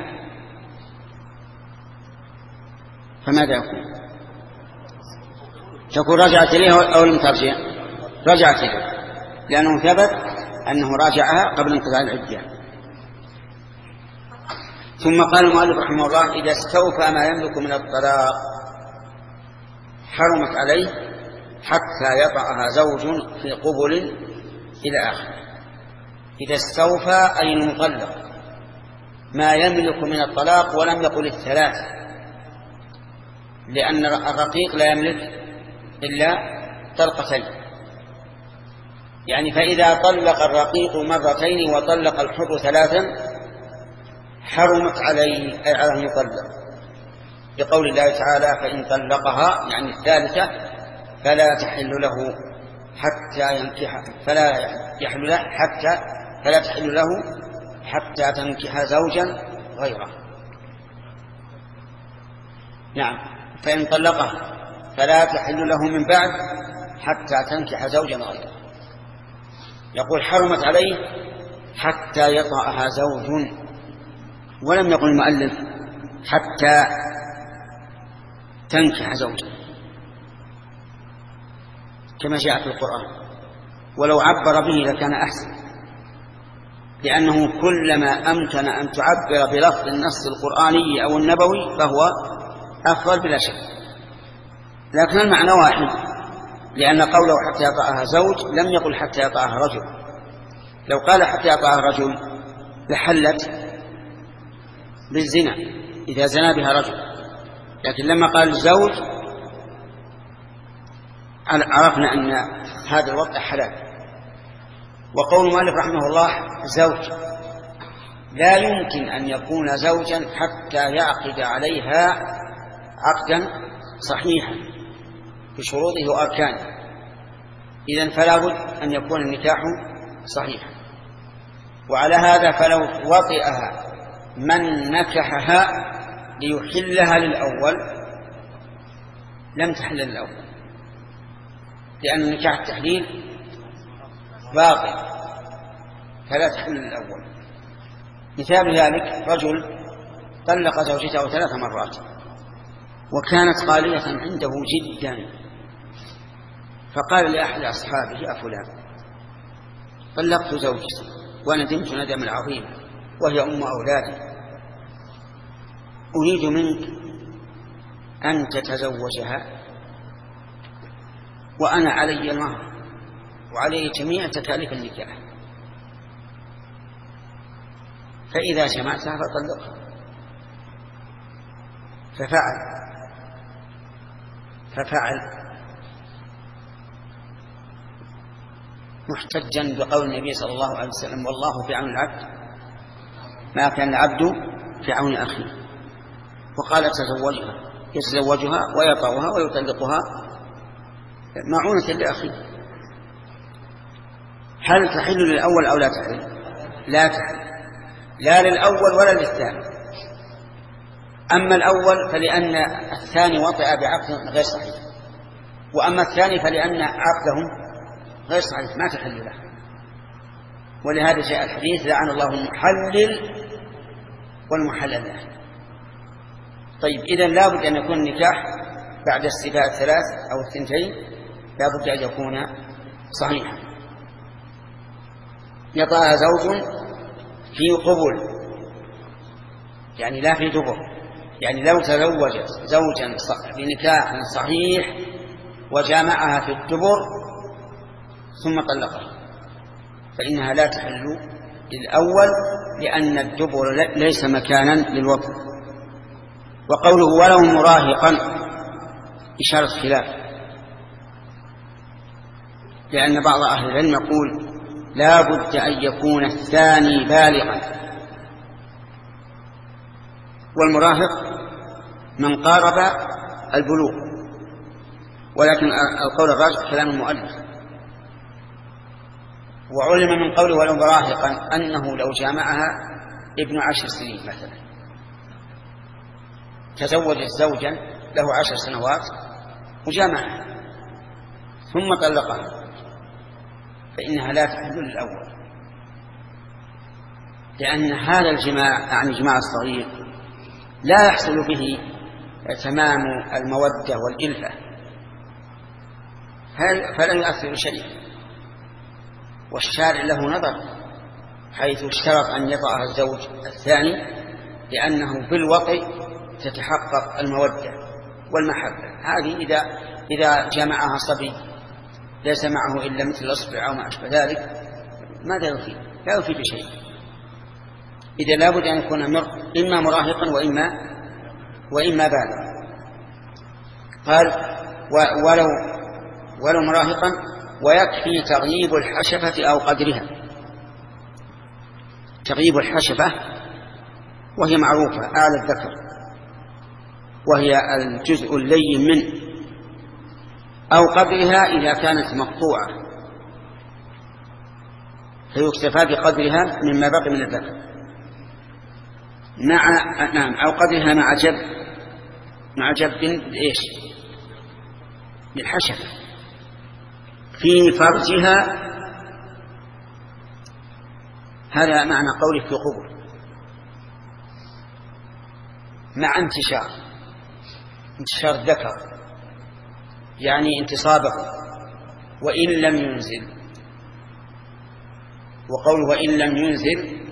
فماذا يكون؟ تكون رجعت إليه أو لم ترجع؟ رجعت إليه، لأنه ثبت أنه راجعها قبل انقضاء العدة. ثم قال المؤلف رحمه الله إذا استوفى ما يملك من الطلاق حرمت عليه حتى يطأها زوج في قبل إلى آخر. إذا استوفى أي المطلق ما يملك من الطلاق، ولم يقل الثلاث، لأن الرقيق لا يملك إلا طلقتين، يعني فإذا طلق الرقيق مرتين وطلق الحر ثلاثا حرمت عليه أي على المطلق، لقول الله تعالى فإن طلقها يعني الثالثة فلا تحل له حتى ينكح فلا يحل له حتى فلا تحل له حتى تنكح زوجا غيره. نعم، فإن طلقها فلا تحل له من بعد حتى تنكح زوجا غيره. يقول حرمت عليه حتى يطأها زوج، ولم يقل المؤلف حتى تنكح زوجا كما جاء في القرآن، ولو عبر به لكان أحسن، لأنه كلما أمكن أن تعبر بلفظ النص القرآني أو النبوي فهو أفضل بلا شك، لكن المعنى واحد، لأن قوله حتى يطأها زوج لم يقل حتى يطأها رجل. لو قال حتى يطأها رجل لحلت بالزنا إذا زنا بها رجل، لكن لما قال زوج عرفنا أن هذا الوضع حلال. وقول المؤلف رحمه الله زوج لا يمكن أن يكون زوجا حتى يعقد عليها عقدا صحيحا بشروطه وأركانه، إذن فلا بد أن يكون النكاح صحيحا. وعلى هذا فلو وطئها من نكحها ليحلها للأول لم تحل للأول، لأن نكاح التحليل باطل فلا تحل للأول. مثال ذلك رجل طلق زوجته ثلاث مرات وكانت غالية عنده جدا، فقال لأحد أصحابه يا فلان طلقت زوجتي وندمت ندما عظيما وهي أم أولادي، أريد منك أن تتزوجها وأنا علي المهر وعلي جميع تكاليف النكاح، فإذا جمعتها فطلقها. ففعل ففعل محتجا بقول النبي صلى الله عليه وسلم والله في عون العبد ما كان العبد في عون أخيه، وقال تزوجها يتزوجها ويطأها ويطلقها معونة لأخيه. هل تحل للأول أو لا تحل؟ لا تحل، لا للأول ولا للثاني. أما الأول فلأن الثاني وطئ بعقد غير صحيح، وأما الثاني فلأن عقدهم غير صحيح ما تحل له، ولهذا جاء الحديث لعن الله المحلل والمحلل له. طيب إذن لا بد أن يكون النكاح بعد الصفات الثلاث أو الثنتين لا بد أن يكون صحيحا. يطأها زوج في قبول يعني لا في دبر، يعني لو تزوجت زوجا بنكاح صحيح وجامعها في الدبر ثم طلقها فإنها لا تحل للأول، لأن الدبر ليس مكانا للوطن. وقوله ولو مراهقا إشارة خلاف، لأن بعض أهل العلم يقول لا بد أن يكون الثاني بالغا، والمراهق من قارب البلوغ، ولكن القول الراجح كلام المؤلف. وعلم من قوله ولو مراهقا أنه لو جامعها ابن عشر سنين مثلا، تزوج زوجا له عشر سنوات وجامعها ثم طلقها فإنها لا تحل للأول، لأن هذا الجماع يعني الجماع الصغير لا يحصل به تمام المودة والإلفة، فلا يؤثر شيء. والشارع له نظر حيث اشترط أن يطأها الزوج الثاني، لأنه بالوطئ تتحقق المودة والمحبة. هذه إذا إذا جمعها صبي ليس معه إلا مثل الأصبع أو ما أشبه ذلك ماذا يفيد؟ لا يفيد شيء. إذا لابد أن يكون مر... إما مراهقا وإما وإما بالغا. قال و... ولو ولو مراهقا ويكفي تغييب الحشفة أو قدرها. تغييب الحشفة وهي معروفة أعلى الذكر، وهي الجزء اللين منه، أو قدرها إذا كانت مقطوعة فيكتفى بقدرها مما بقي من الذكر، مع نعم أو قدرها مع جب مع جب إيش بالحشفة في فرجها. هذا معنى قوله في قبر مع انتشار انتشار الذكر يعني انتصابه وإن لم ينزل. وقوله وإن لم ينزل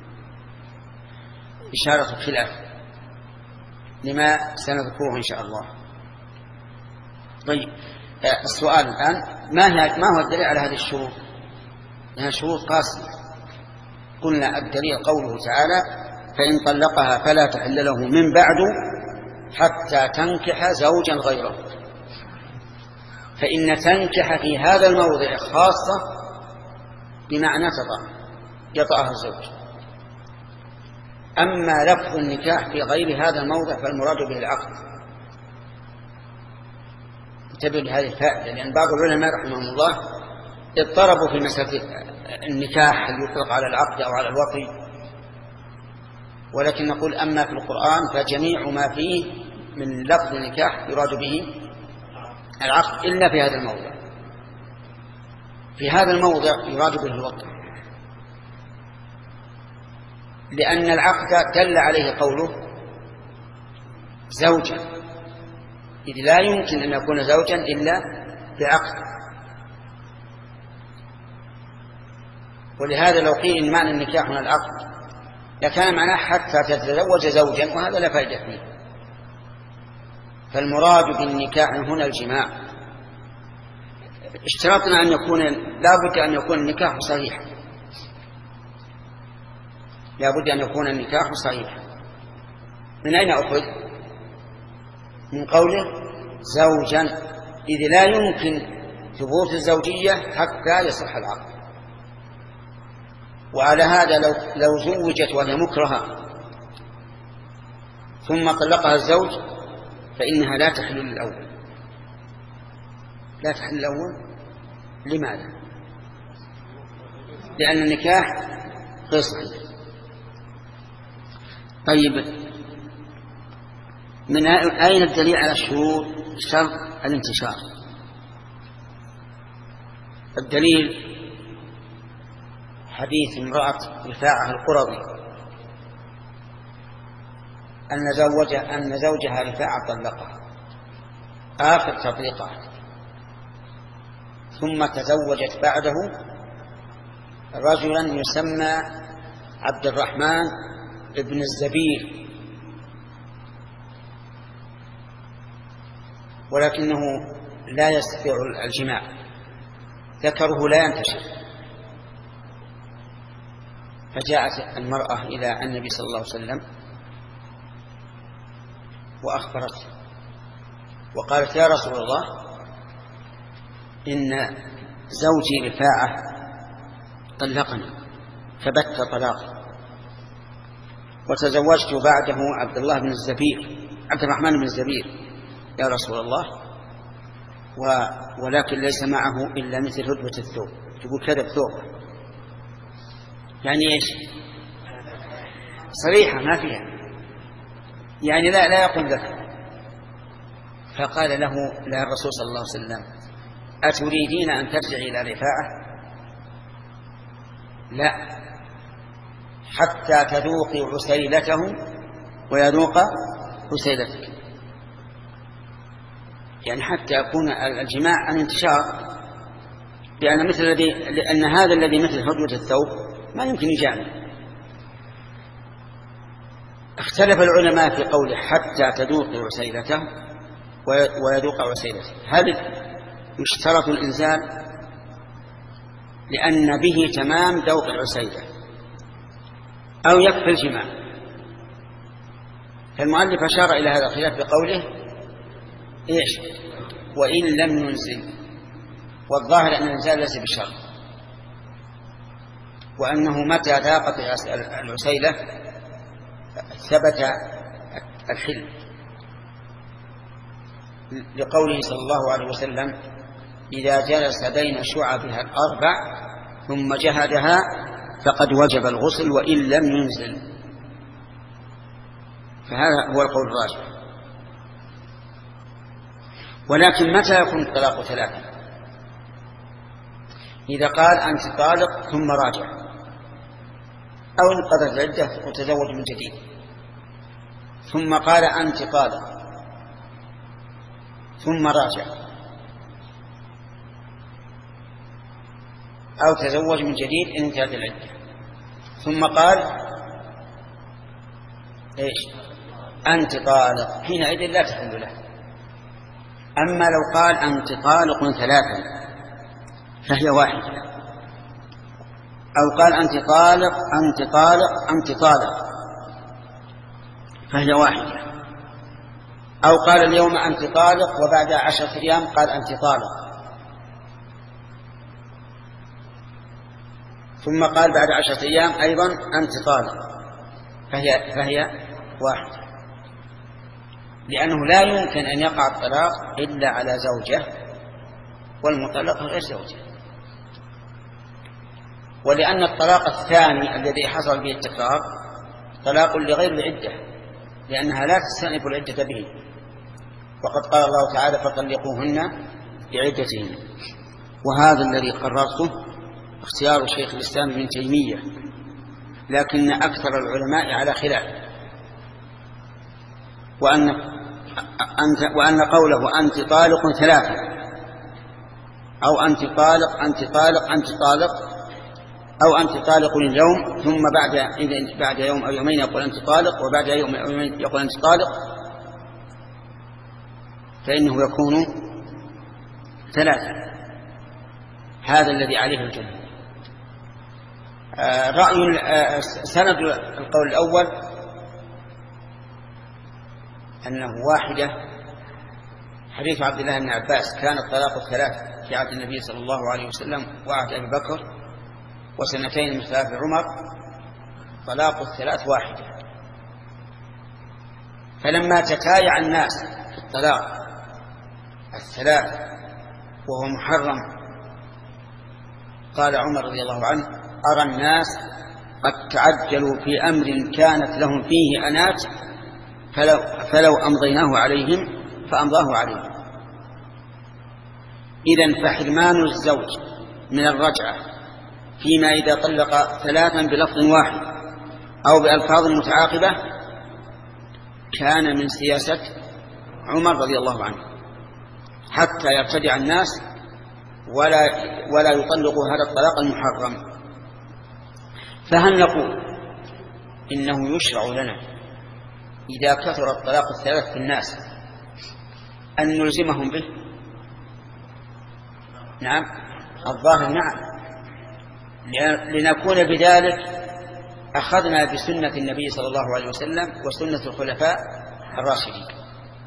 إشارة الخلاف لما سنذكره إن شاء الله. طيب السؤال الآن ما هي ما هو الدليل على هذه الشروط؟ لها شروط قاسية. قلنا الدليل قوله تعالى فإن طلقها فلا تحل له من بعد حتى تنكح زوجا غيره. فإن تنكح في هذا الموضع خاصة بمعنى تطأ يطأها الزوج. أما لفظ النكاح في غير هذا الموضع فالمراد به العقد. انتبهوا لهذه الفائدة، لأن بعض العلماء رحمهم الله اضطربوا في مسألة النكاح هل يطلق على العقد أو على الوطي، ولكن نقول أما في القرآن فجميع ما فيه من لفظ النكاح يراد به العقد إلا في هذا الموضع. في هذا الموضع يراد به الوطي، لأن العقد دل عليه قوله زوجا، إذ لا يمكن أن يكون زوجا إلا بعقد. ولهذا لو قيل إن معنى النكاح هنا العقد لكان معناه حتى تتزوج زوجا، وهذا لا فائدة فيه. فالمراد بالنكاح هنا الجماع. اشترطنا أن يكون لا بد أن يكون النكاح صحيحا، لا بد أن يكون النكاح صحيحا. من أين أخذ؟ من قوله زوجا، إذ لا يمكن ثبوت الزوجية حتى يصح العقد. وعلى هذا لو, لو زوجت وهي مكرهة ثم طلقها الزوج فإنها لا تحل للأول. لا تحل للأول لماذا؟ لأن النكاح غير صحيح. طيب من أين الدليل على الشروط؟ شرط الانتشار. الدليل حديث امرأة رفاعة القرظي أن زوجها أن زوجها رفاعة طلقها آخر تطليقات، ثم تزوجت بعده رجلا يسمى عبد الرحمن ابن الزبير، ولكنه لا يستطيع الجماع، ذكره لا ينتشر. فجاءت المرأة إلى النبي صلى الله عليه وسلم وأخبرته وقالت: يا رسول الله، إن زوجي رفاعة طلقني فبت طلاقي، وتزوجت بعده عبد الله بن الزبير عبد الرحمن بن الزبير يا رسول الله، و ولكن ليس معه إلا مثل هدبة الثوب. تقول كذا بثوب، يعني إيش؟ صريحة ما فيها، يعني لا لا يقول لك. فقال له لا الرسول صلى الله عليه وسلم: أتريدين أن ترجعي إلى رفاعة؟ لا، حتى تذوقي عسيلته ويذوق عسيلتك، يعني حتى يكون الجماع عن انتشار، لأن مثل الذي لأن هذا الذي مثل هدوة الثوب ما يمكن يجامع. اختلف العلماء في قوله حتى تذوقي عسيلته ويذوق عسيلته، هل يشترط الإنزال لأن به تمام ذوق العسيلة أو يكفي الجماع؟ فالمؤلف أشار إلى هذا الخلاف بقوله إيش؟ وإن لم ننزل، والظاهر أن الإنزال ليس بشرط، وأنه متى ذاقت العسيلة ثبت الحل، لقوله صلى الله عليه وسلم: إذا جلس بين شعبها الأربع ثم جهدها فقد وجب الغسل وإن لم ينزل. فهذا هو القول الراجح. ولكن متى يكون الطلاق ثلاثة؟ إذا قال أنت طالق ثم راجع، أو انقضت العدة وتزوج من جديد، ثم قال أنت طالق ثم راجع، أو تزوج من جديد إن انتهت العدة، ثم قال إيش؟ أنت طالق، حينئذ لا تحل له. أما لو قال أنت طالق ثلاثا فهي واحدة، أو قال أنت طالق أنت طالق أنت طالق فهي واحدة، أو قال اليوم أنت طالق وبعد عشرة أيام قال أنت طالق، ثم قال بعد عشرة أيام أيضا أنت طالق، فهي, فهي واحدة، لأنه لا يمكن أن يقع الطلاق إلا على زوجة، والمطلق غير زوجة. ولأن الطلاق الثاني الذي حصل به التكرار طلاق لغير العدة، لأنها لا تستأنف العدة به، وقد قال الله تعالى: فطلقوهن بعدتهن. وهذا الذي قررته اختيار شيخ الإسلام ابن تيمية، لكن أكثر العلماء على خلاف، وأن أنت وأن قوله أنت طالق ثلاثة، أو أنت طالق أنت طالق أنت طالق، أو أنت طالق اليوم ثم بعد بعد يوم أو يومين يقول أنت طالق، وبعد يوم أو يومين يقول أنت طالق، فإنه يكون ثلاثة. هذا الذي عليه الجمهور. آه رأي آه سند القول الأول أنه واحدة، حديث عبد الله بن عباس: كان الطلاق الثلاث في عهد النبي صلى الله عليه وسلم وعهد أبي بكر وسنتين من خلاف عمر، طلاق الثلاث واحدة. فلما تتايع الناس في الطلاق الثلاث وهو محرم، قال عمر رضي الله عنه: أرى الناس قد تعجلوا في أمر كانت لهم فيه أنات، فلو, فلو أمضيناه عليهم فأمضاه عليهم. إذن فحرمان الزوج من الرجعة فيما إذا طلق ثلاثا بلفظ واحد أو بألفاظ متعاقبة كان من سياسة عمر رضي الله عنه حتى يرتدع الناس ولا ولا يطلقوا هذا الطلاق المحرم. فهل نقول إنه يشرع لنا إذا كثر الطلاق الثلاث في الناس أن نلزمهم به؟ نعم، الظاهر نعم، لنكون بذلك أخذنا بسنة النبي صلى الله عليه وسلم وسنة الخلفاء الراشدين.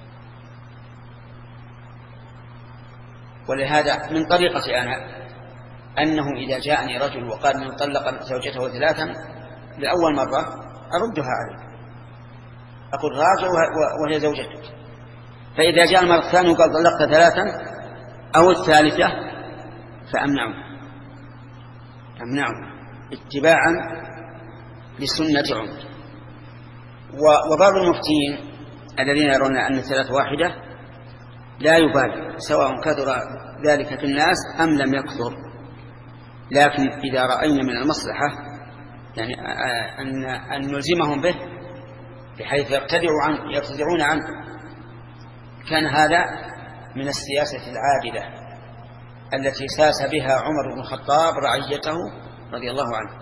ولهذا من طريقة أنا أنه إذا جاءني رجل وقال من طلق زوجته ثلاثا لأول مرة أردها عليه، أقول راجع وهي زوجتك. فإذا جاء المرة الثانية وقال طلقت ثلاثا أو الثالثة فأمنعه أمنعه اتباعا لسنة عمر. وبعض المفتين الذين يرون أن الثلاث واحدة لا يبالي سواء كثر ذلك في الناس أم لم يكثر، لكن إذا رأينا من المصلحة يعني أن, أن نلزمهم به بحيث يرتدعوا عنه يرتدعون عنه كان هذا من السياسة العادلة التي ساس بها عمر بن الخطاب رعيته رضي الله عنه.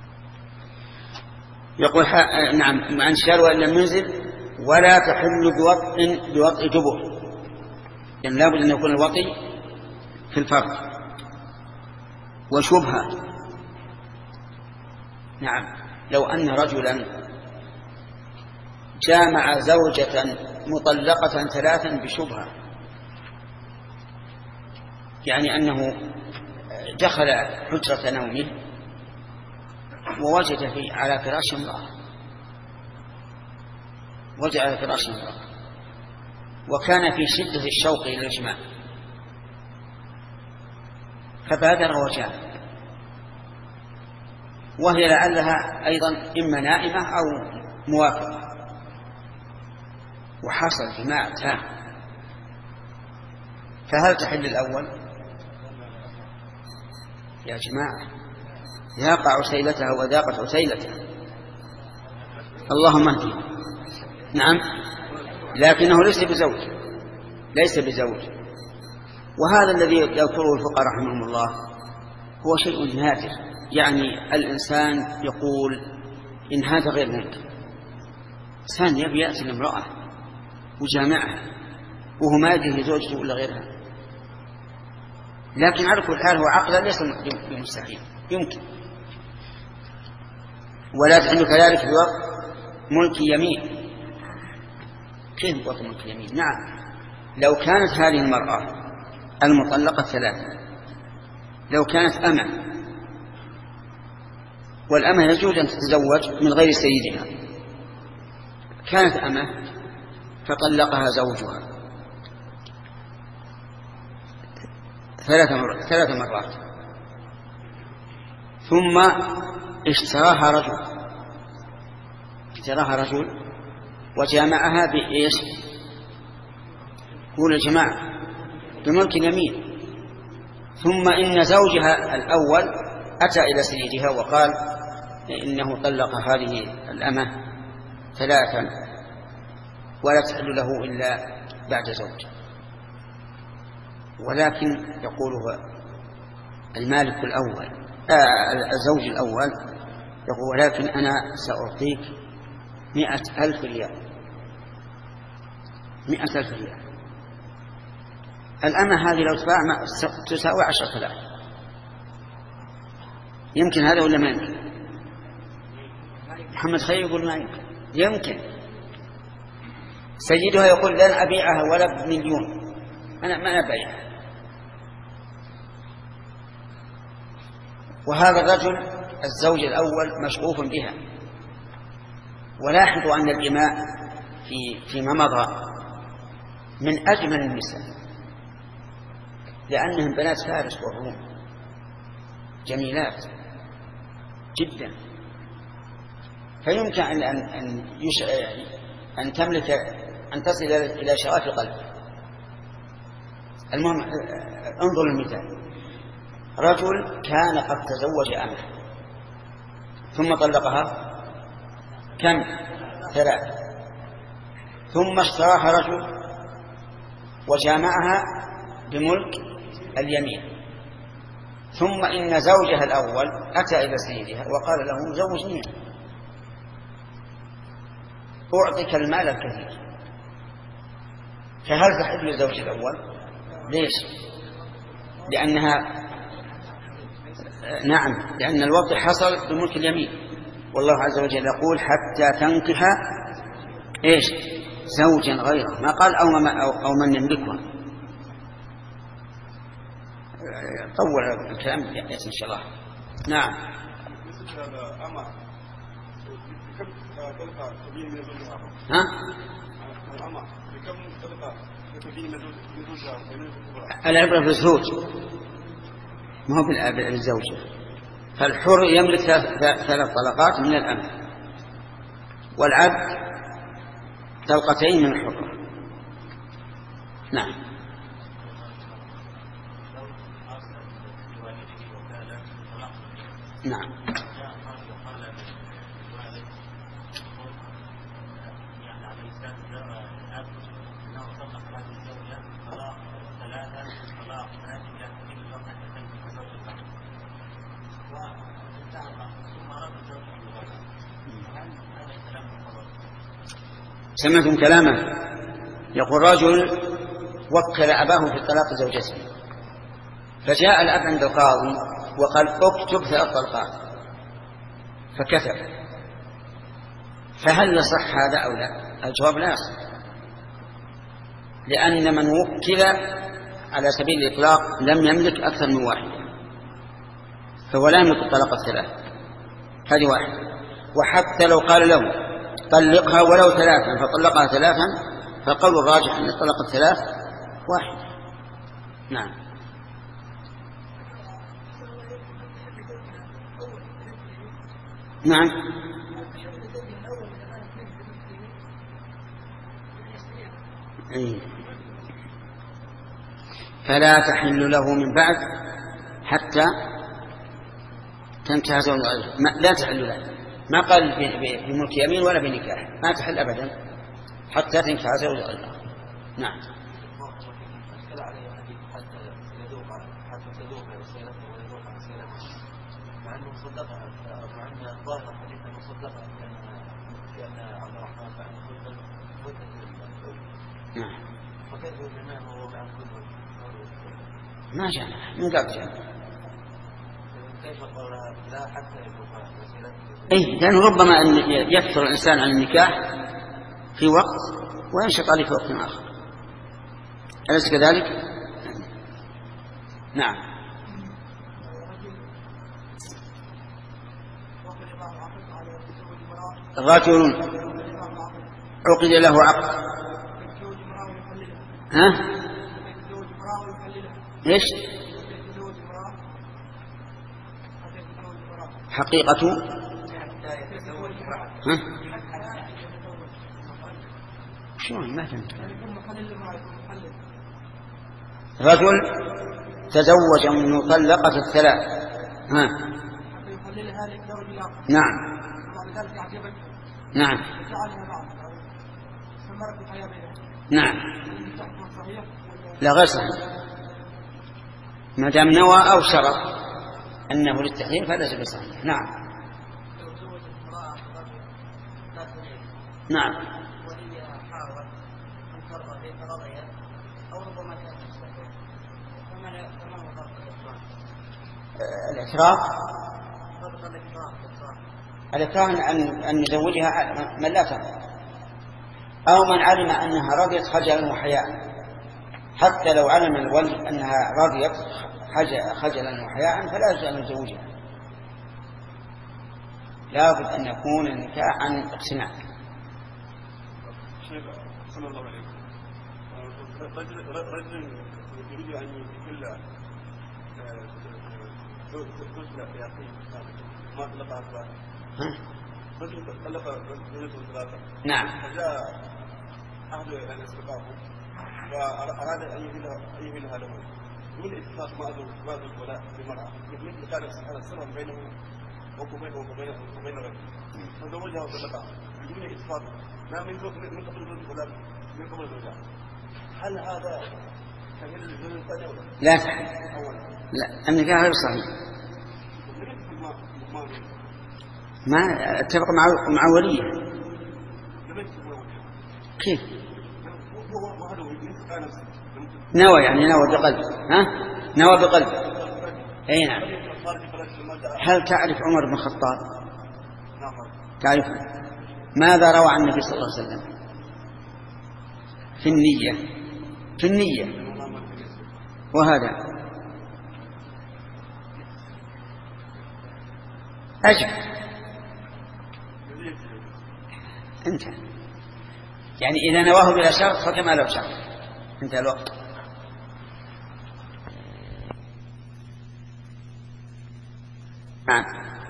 يقول نعم عن شار وإن لم ينزل ولا تحل بوطء بوطء دبر، يعني لا بد أن يكون الوطي في الفرج. وشبهة، نعم لو أن رجلا جامع زوجة مطلقة ثلاثا بشبهة، يعني أنه دخل حجرة نومه ووجد في على فراش امرأة وجد على فراش امرأة وكان في شدة الشوق إلى الجماع فبادر وجاء، وهي لعلها أيضا إما نائمة أو موافقة وحصل جماع تام، فهل تحل الأول؟ يا جماعة يقع عسيلتها وذاقت عسيلتها، اللهم اهدنا. نعم، لكنه ليس بزوج ليس بزوج وهذا الذي يذكره الفقهاء رحمهم الله هو شيء نادر. يعني الإنسان يقول إن هذا غير ممكن، إنسان يبي يأتي لامرأة وجامعها وهو ما يدري زوجته ولا غيرها، لكن على كل حال هو عقلا ليس بمستحيل يمكن. ولا تحل كذلك بوقت ملك يمين. كيف وقت ملك يمين؟ نعم، لو كانت هذه المرأة المطلقة ثلاثة لو كانت أمة، والأمة يجوز أن تتزوج من غير سيدها، كانت أمة فطلقها زوجها ثلاث مرات, ثلاث مرات ثم اشتراها رجل اشتراها رجل وجامعها بإيش؟ قول الجماعة بملك يمين، ثم إن زوجها الأول أتى إلى سيدها وقال إنه طلق هذه الأمة ثلاثا ولا تحل له إلا بعد زوج، ولكن يقول المالك الأول آه الزوج الأول يقول ولكن أنا سأعطيك مئة ألف ريال مئة ألف ريال. الأمة هذه لو تباع تساوي عشرة آلاف، يمكن هذا ولا ما يمكن؟ محمد خير يقول ما يمكن. يمكن. سيدها يقول لن أبيعها ولا بمليون، أنا ما أبيعها. وهذا الرجل الزوج الأول مشغوف بها. ولاحظوا أن الإماء في فيما مضى من أجمل النساء لأنهم بنات فارس والروم جميلات جدا، فيمكن أن أن يش... أن تملك أن تصل إلى شغف قلب. المهم انظر المثال، رجل كان قد تزوج أمه ثم طلقها كم؟ ثلاث. ثم اشتراها رجل وجامعها بملك اليمين، ثم إن زوجها الأول أتى إلى سيدها وقال له زوجني أعطيك المال الكثير، فهل تحل للزوج الأول؟ ليش؟ لأنها نعم لأن الوضع حصل بملك اليمين، والله عز وجل يقول حتى تنكح إيش؟ زوجا غيره، ما قال أو, أو, أو من يملكها. طول الكلام يأتي إن شاء الله. نعم. ها؟ العبرة بالزوج ما هو بالزوجة، فالحر يملك ثلاث طلقات من الأمة، والعبد طلقتين من الحر. نعم. نعم. سمعتم كلامه؟ يقول رجل وكل أباه في طلاق زوجته، فجاء الأب عند القاضي وقال اكتب ثلاث طلقات، فكتب، فهل يصح هذا أو لا؟ الجواب لا يصح، لأن من وكل على سبيل الإطلاق لم يملك أكثر من واحد، فهو لا يملك الطلاق الثلاث، هذه واحد. وحتى لو قال له طلقها ولو ثلاثا فطلقها ثلاثا، فالقول الراجح أن الطلاق الثلاث واحد. نعم. نعم. أي. فلا تحل له من بعد حتى تنكح زوج غيره، لا تحل له، ما قال بملك يمين ولا بنكاح، ما تحل أبدا حتى تنكح زوج غيره. نعم. نعم. ما جاء من قبل جاء. إيه، لأنه ربما أن يكثر الإنسان عن النكاح في وقت وينشط عليه في وقت آخر، أليس كذلك؟ نعم. رجل عقد له عقد، ها؟ إيش؟ حقيقة ها؟ شلون ما فهمت؟ رجل تزوج من مطلقة الثلاث، ها؟ نعم. نعم. نعم. لا غير صحيح، ما دام نوى أو شرط أنه للتحريم فهذا صحيح. نعم. نعم. الإكراه الإكراه أن أن يزوجها من لا ترضى، أو من علم أنها رضيت خجلا وحياء، حتى لو علم الولي أنها رضيت خجلا وحياء فلا يجوز أن يزوجها، لا بد أن يكون النكاح عن اقتناع. شيخ صلى الله عليه وسلم، رجل يريد أن يكل زوجة في أخيه ما طلقها ثلاثة، رجل طلق زوجته ثلاثة، نعم، فجاء أحد أهل الأصدقاء وأراد أن يهلها له، دون اتفاق مع الولاء للمرأة مثل كان سرا بينه وبين وبين الرجل فزوجها وطلقها بدون اتفاق ما من من قبل الولاء من قبل الزوجات هل هذا تحل للزوج الثاني ولا لا تحل؟ لا النكاح غير صحيح. ما اتفق مع مع وليه. كيف؟ نوى يعني نوى بقلب. ها؟ نوى بقلب. اي نعم. هل تعرف عمر بن الخطاب؟ تعرف ماذا روى عن النبي صلى الله عليه وسلم في النية؟ في النية. وهذا أجل انت يعني إذا نواه بلا شرط فكما لو شرط. انتهى الوقت. نعم.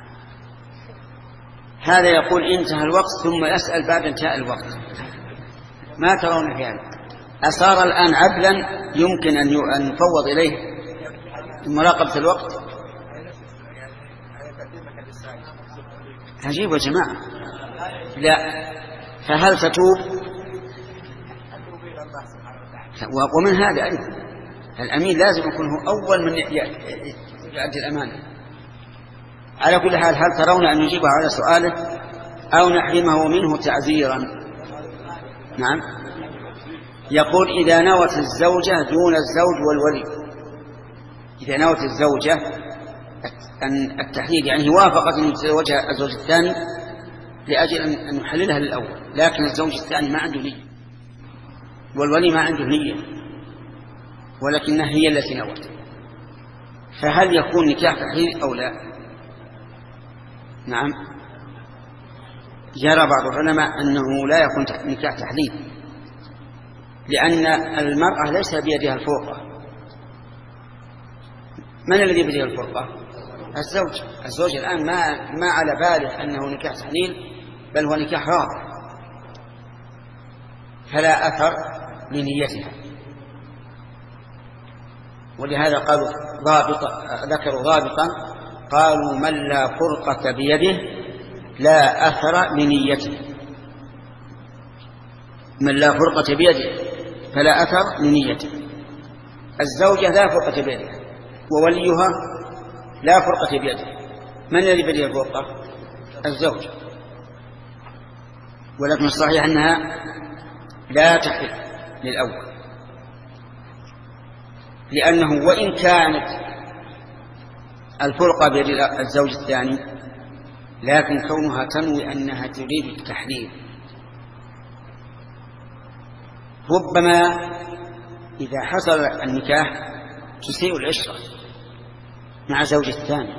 هذا يقول انتهى الوقت ثم يسأل بعد انتهاء الوقت. ما ترون في هذا؟ أصار الآن عدلا يمكن أن نفوض إليه مراقبة الوقت. عجيب يا جماعة. لا فهل تتوب؟ ومن هذا أيضا الأمين لازم يكون هو أول من يؤدي الأمانة. على كل حال هل ترون أن نجيبه على سؤاله أو نحرمه منه تعزيرا؟ نعم. يقول إذا نوت الزوجة دون الزوج والولي، إذا نوت الزوجة أن التحليل يعني وافقت أن يتزوجها الزوج الثاني لأجل أن نحللها للأول، لكن الزوج الثاني ما عنده نية والولي ما عنده نية ولكنها هي التي نوت، فهل يكون نكاح تحليل أو لا؟ نعم. يرى بعض العلماء أنه لا يكون نكاح تحليل، لأن المرأة ليس بيدها الفرقة. من الذي بيده الفرقة؟ الزوج. الزوج الآن ما ما على باله أنه نكاح تحليل، بل هو نكاح راضع، فلا أثر لنيتها. ولهذا قالوا ضابطا، ذكروا ضابطا قالوا من لا فرقة بيده لا أثر لنيته. من لا فرقة بيده فلا أثر لنيته. الزوجة لا فرقة بيدها ووليها لا فرقة بيده. من الذي بيده الفرقة؟ الزوج. ولكن الصحيح أنها لا تحل للأول، لأنه وإن كانت الفرقة بيد الزوج الثاني لكن كونها تنوي أنها تريد التحليل، ربما إذا حصل النكاح تسيء العشرة مع زوج الثاني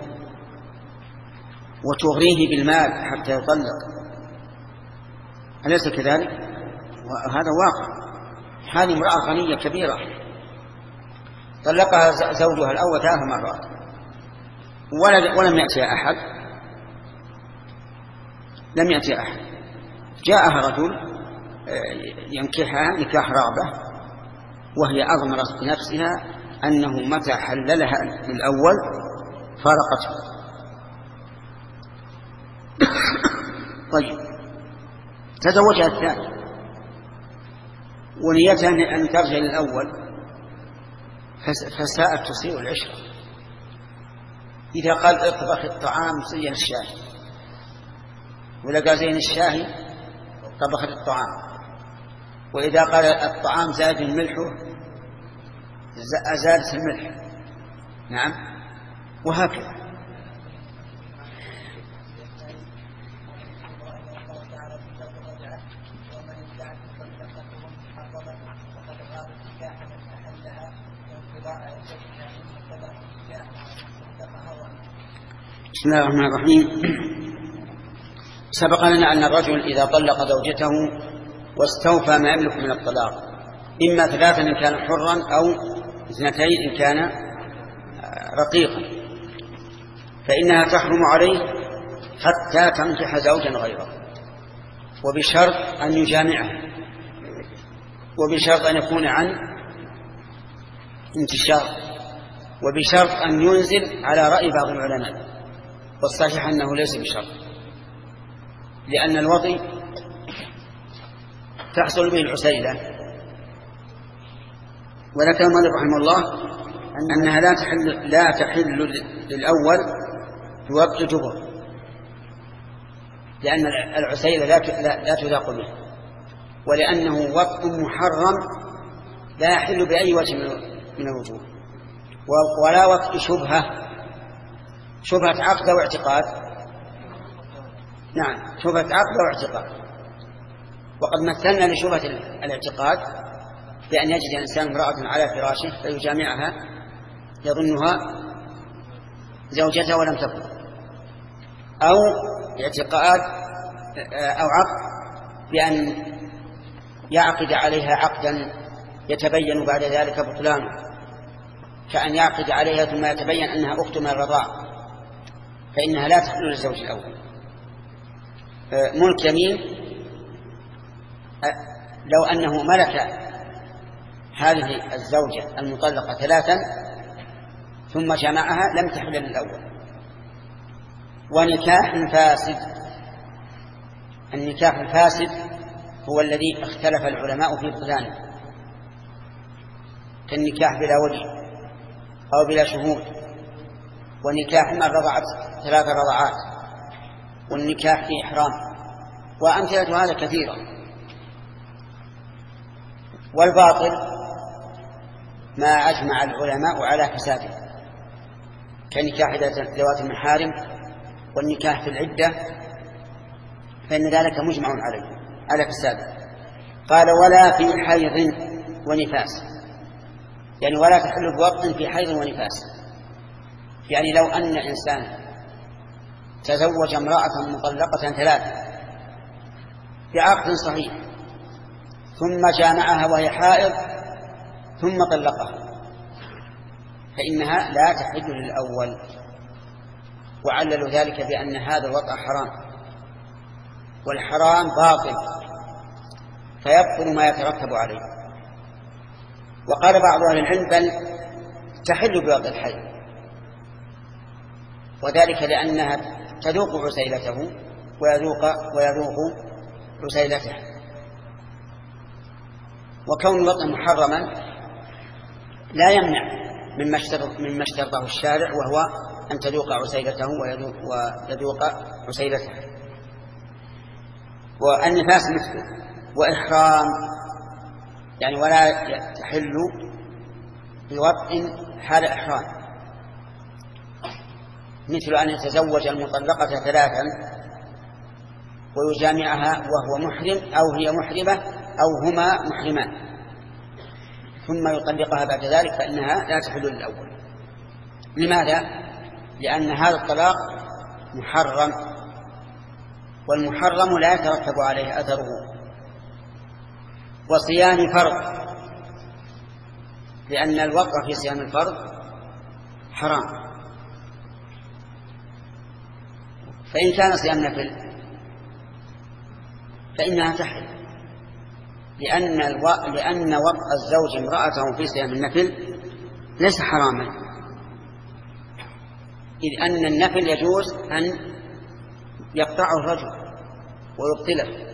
وتغريه بالمال حتى يطلق، أليس كذلك؟ وهذا واقع. هذه امرأة غنية كبيرة طلقها زوجها الأول ثلاث مرات ولم يأتي أحد، لم يأتي أحد. جاءها رجل ينكحها نكاح رغبة وهي أضمرت بنفسها أنه متى حللها الأول فارقته. طيب تزوجها الثاني ونيتها أن ترجع للأول فساءت تسيء العشرة. إذا قال اطبخ الطعام زين الشاهي ولقى زين الشاهي طبخت الطعام، وإذا قال الطعام زاد ملحه أزادت الملح. نعم. وهكذا. بسم الله الرحمن الرحيم. سبق لنا أن الرجل إذا طلق زوجته واستوفى ما يملك من الطلاق إما ثلاثا إن كان حرا أو اثنتين إن كان رقيقا، فإنها تحرم عليه حتى تنكح زوجا غيره، وبشرط أن يجامعه، وبشرط أن يكون عن انتشار وبشرط أن ينزل على رأي بعض العلماء، والصحيح أنه ليس بشرط، لأن الوطي تحصل به العسيلة. ولكن المؤلف رحمه الله أنها لا تحل, لا تحل للأول بوطء جبر، لأن العسيلة لا لا تذاق به، ولأنه وطء محرم لا يحل بأي وجه من الوجوه، ولا وطء شبهة، شبهة عقد واعتقاد. نعم، شبهة عقد واعتقاد. وقد مثلنا لشبهة الاعتقاد بأن يجد الإنسان امرأة على فراشه فيجامعها يظنها زوجته ولم تكن، أو اعتقاد أو عقد بأن يعقد عليها عقدا يتبين بعد ذلك بطلانه، كأن يعقد عليها ثم يتبين أنها أخت من الرضاع، فإنها لا تحل للزوج الأول. ملك يمين لو أنه ملك هذه الزوجة المطلقة ثلاثا ثم جمعها لم تحل للأول. ونكاح فاسد، النكاح الفاسد هو الذي اختلف العلماء في بطلانه، كالنكاح بلا ولي أو بلا شهود، ونكاح من رضعت ثلاث رضعات، والنكاح في إحرام، وأمثلة هذا كثيرة. والباطل ما أجمع العلماء على فساده، كنكاح ذوات المحارم والنكاح في العدة، فإن ذلك مجمع عليه على فساده. قال ولا في حيض ونفاس، يعني ولا تحل بوقت في حيض ونفاس. يعني لو أن إنسان تزوج امرأة مطلقة ثلاثة بعقد صحيح ثم جامعها وهي حائض ثم طلقها فإنها لا تحل للأول، وعللوا ذلك بأن هذا الوطأ حرام، والحرام باطل فيبطل ما يترتب عليه. وقال بعض أهل العلم بل تحل بوطأ الحيض، وذلك لأنها تذوق عسيلته ويذوق ويذوق عسيلته. وكون الوطأ محرما لا يمنع مما اشترطه الشارع، وهو أن تذوق عسيلته ويذوق, ويذوق عسيلته. والنفاس مثله. وإحرام يعني ولا تحل بوطء حال إحرام، مثل أن يتزوج المطلقة ثلاثا ويجامعها وهو محرم أو هي محرمة أو هما محرمان ثم يطلقها بعد ذلك، فإنها لا تحل للأول. لماذا؟ لأن هذا الطلاق محرم، والمحرم لا يترتب عليه أثره. وصيام فرض، لأن الوقع في صيام الفرض حرام، فإن كان صيام نفل فإنها تحل، لأن الو... لأن وقع الزوج امرأته في صيام النفل ليس حراما، إذ أن النفل يجوز أن يقطعه الرجل ويبطله،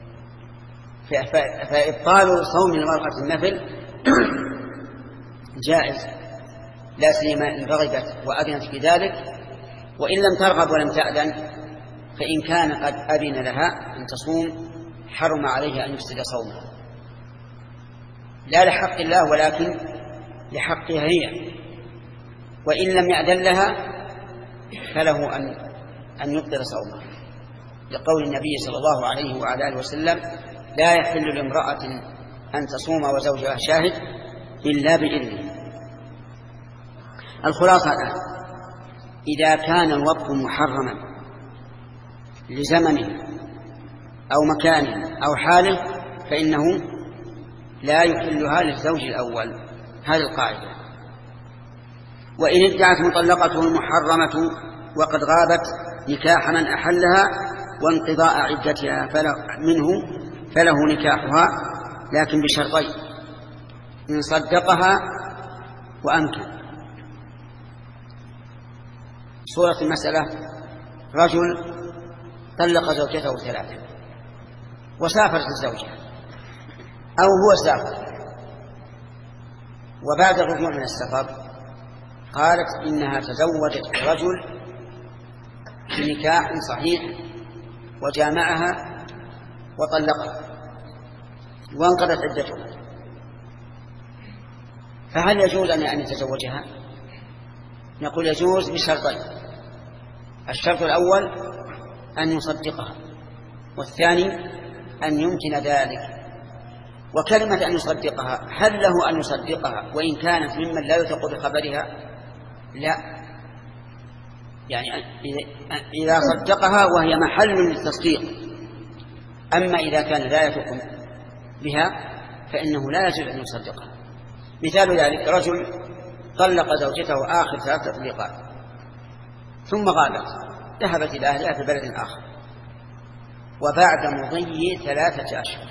فإبطال صوم المرأة النفل جائز، لا سيما إن رغبت وأذنت في ذلك، وإن لم ترغب ولم تأذن فإن كان قد أذن لها أن تصوم حرم عليها أن يفسد صومها، لا لحق الله ولكن لحقها هي. وإن لم يأذن لها فله أن أن يبطل صومها، لقول النبي صلى الله عليه وعلى آله وسلم لا يحل لامرأة أن تصوم وزوجها شاهد إلا بإذنه. الخلاصة الآن إذا كان الوطء محرما لزمنه أو مكانه أو حاله فإنه لا يحلها للزوج الأول، هذه القاعدة. وإن ادعت مطلقته المحرمة وقد غابت نكاح من أحلها وانقضاء عدتها فله منه فله نكاحها، لكن بشرطين: إن صدقها وأمكن، صورة المسألة: رجل طلق زوجته ثلاثة وسافرت الزوجة أو هو سافر، وبعد الرجوع من السفر قالت إنها تزوجت برجل بنكاح صحيح وجامعها وطلقها وانقضت عدتها، فهل يجوز أن يتزوجها؟ نقول يجوز بشرطين: الشرط الأول أن يصدقها، والثاني أن يمكن ذلك. وكلمة أن يصدقها، هل له أن يصدقها وإن كانت ممن لا يثق بخبرها؟ لا، يعني إذا صدقها وهي محل للتصديق. أما إذا كان لا يثق بها فإنه لا يجوز أن يصدقها. مثال ذلك: رجل طلق زوجته آخر ثلاثة طلقات ثم غابت، ذهبت إلى أهلها في بلد آخر، وبعد مضي ثلاثة أشهر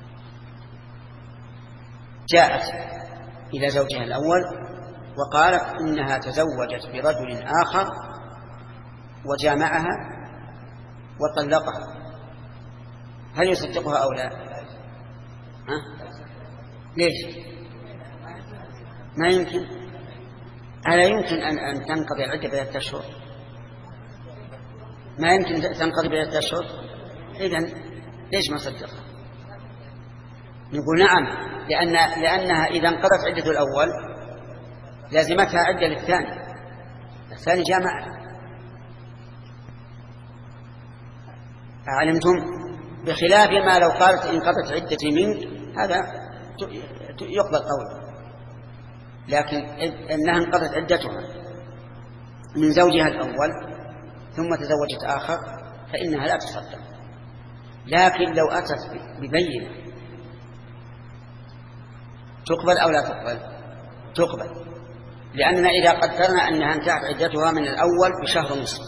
جاءت إلى زوجها الأول وقالت إنها تزوجت برجل آخر وجامعها وطلقها، هل يصدقها أو لا؟ ها؟ ليش؟ ما يمكن. ألا يمكن أن, أن تنقضي العدة بثلاثة أشهر؟ ما يمكن تنقضي بثلاثة أشهر. إذن ليش ما صدقها؟ نقول نعم، لأن لأنها إذا انقضت عدة الأول لازمتها عدة للثاني، الثاني جامع. أعلمتم؟ بخلاف ما لو قالت انقضت عدتي منك، هذا يقبل قوله، لكن إنها انقضت عدتها من زوجها الأول ثم تزوجت آخر فإنها لا تصدق. لكن لو أتت ببينة تقبل أو لا تقبل؟ تقبل، لأننا إذا قدرنا أنها انتهت عدتها من الأول بشهر ونصف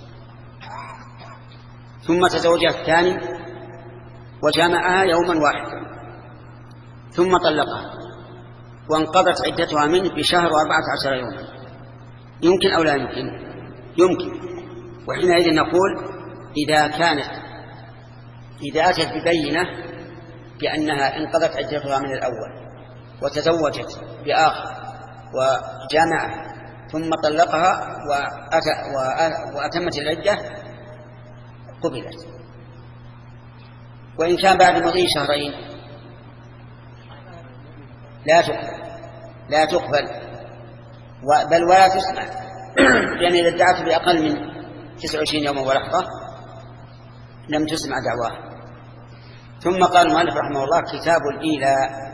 ثم تزوجها الثاني وجامعها يوما واحدا ثم طلقها وانقضت عدتها منه بشهر وأربعة عشر يوما، يمكن أو لا يمكن؟ يمكن. وحينئذ نقول إذا كانت إذا أتت ببينة بأنها انقضت عدتها من الأول وتزوجت بآخر وجامعها ثم طلقها وأتمت العدة قبلت. وإن كان بعد مضي شهرين لا تقبل، لا تقبل بل ولا تسمع، لأن إذا ادعت بأقل من تسعة وعشرين يوما ولحظة لم تسمع دعواها. ثم قال المؤلف رحمه الله: كتاب الإيلاء.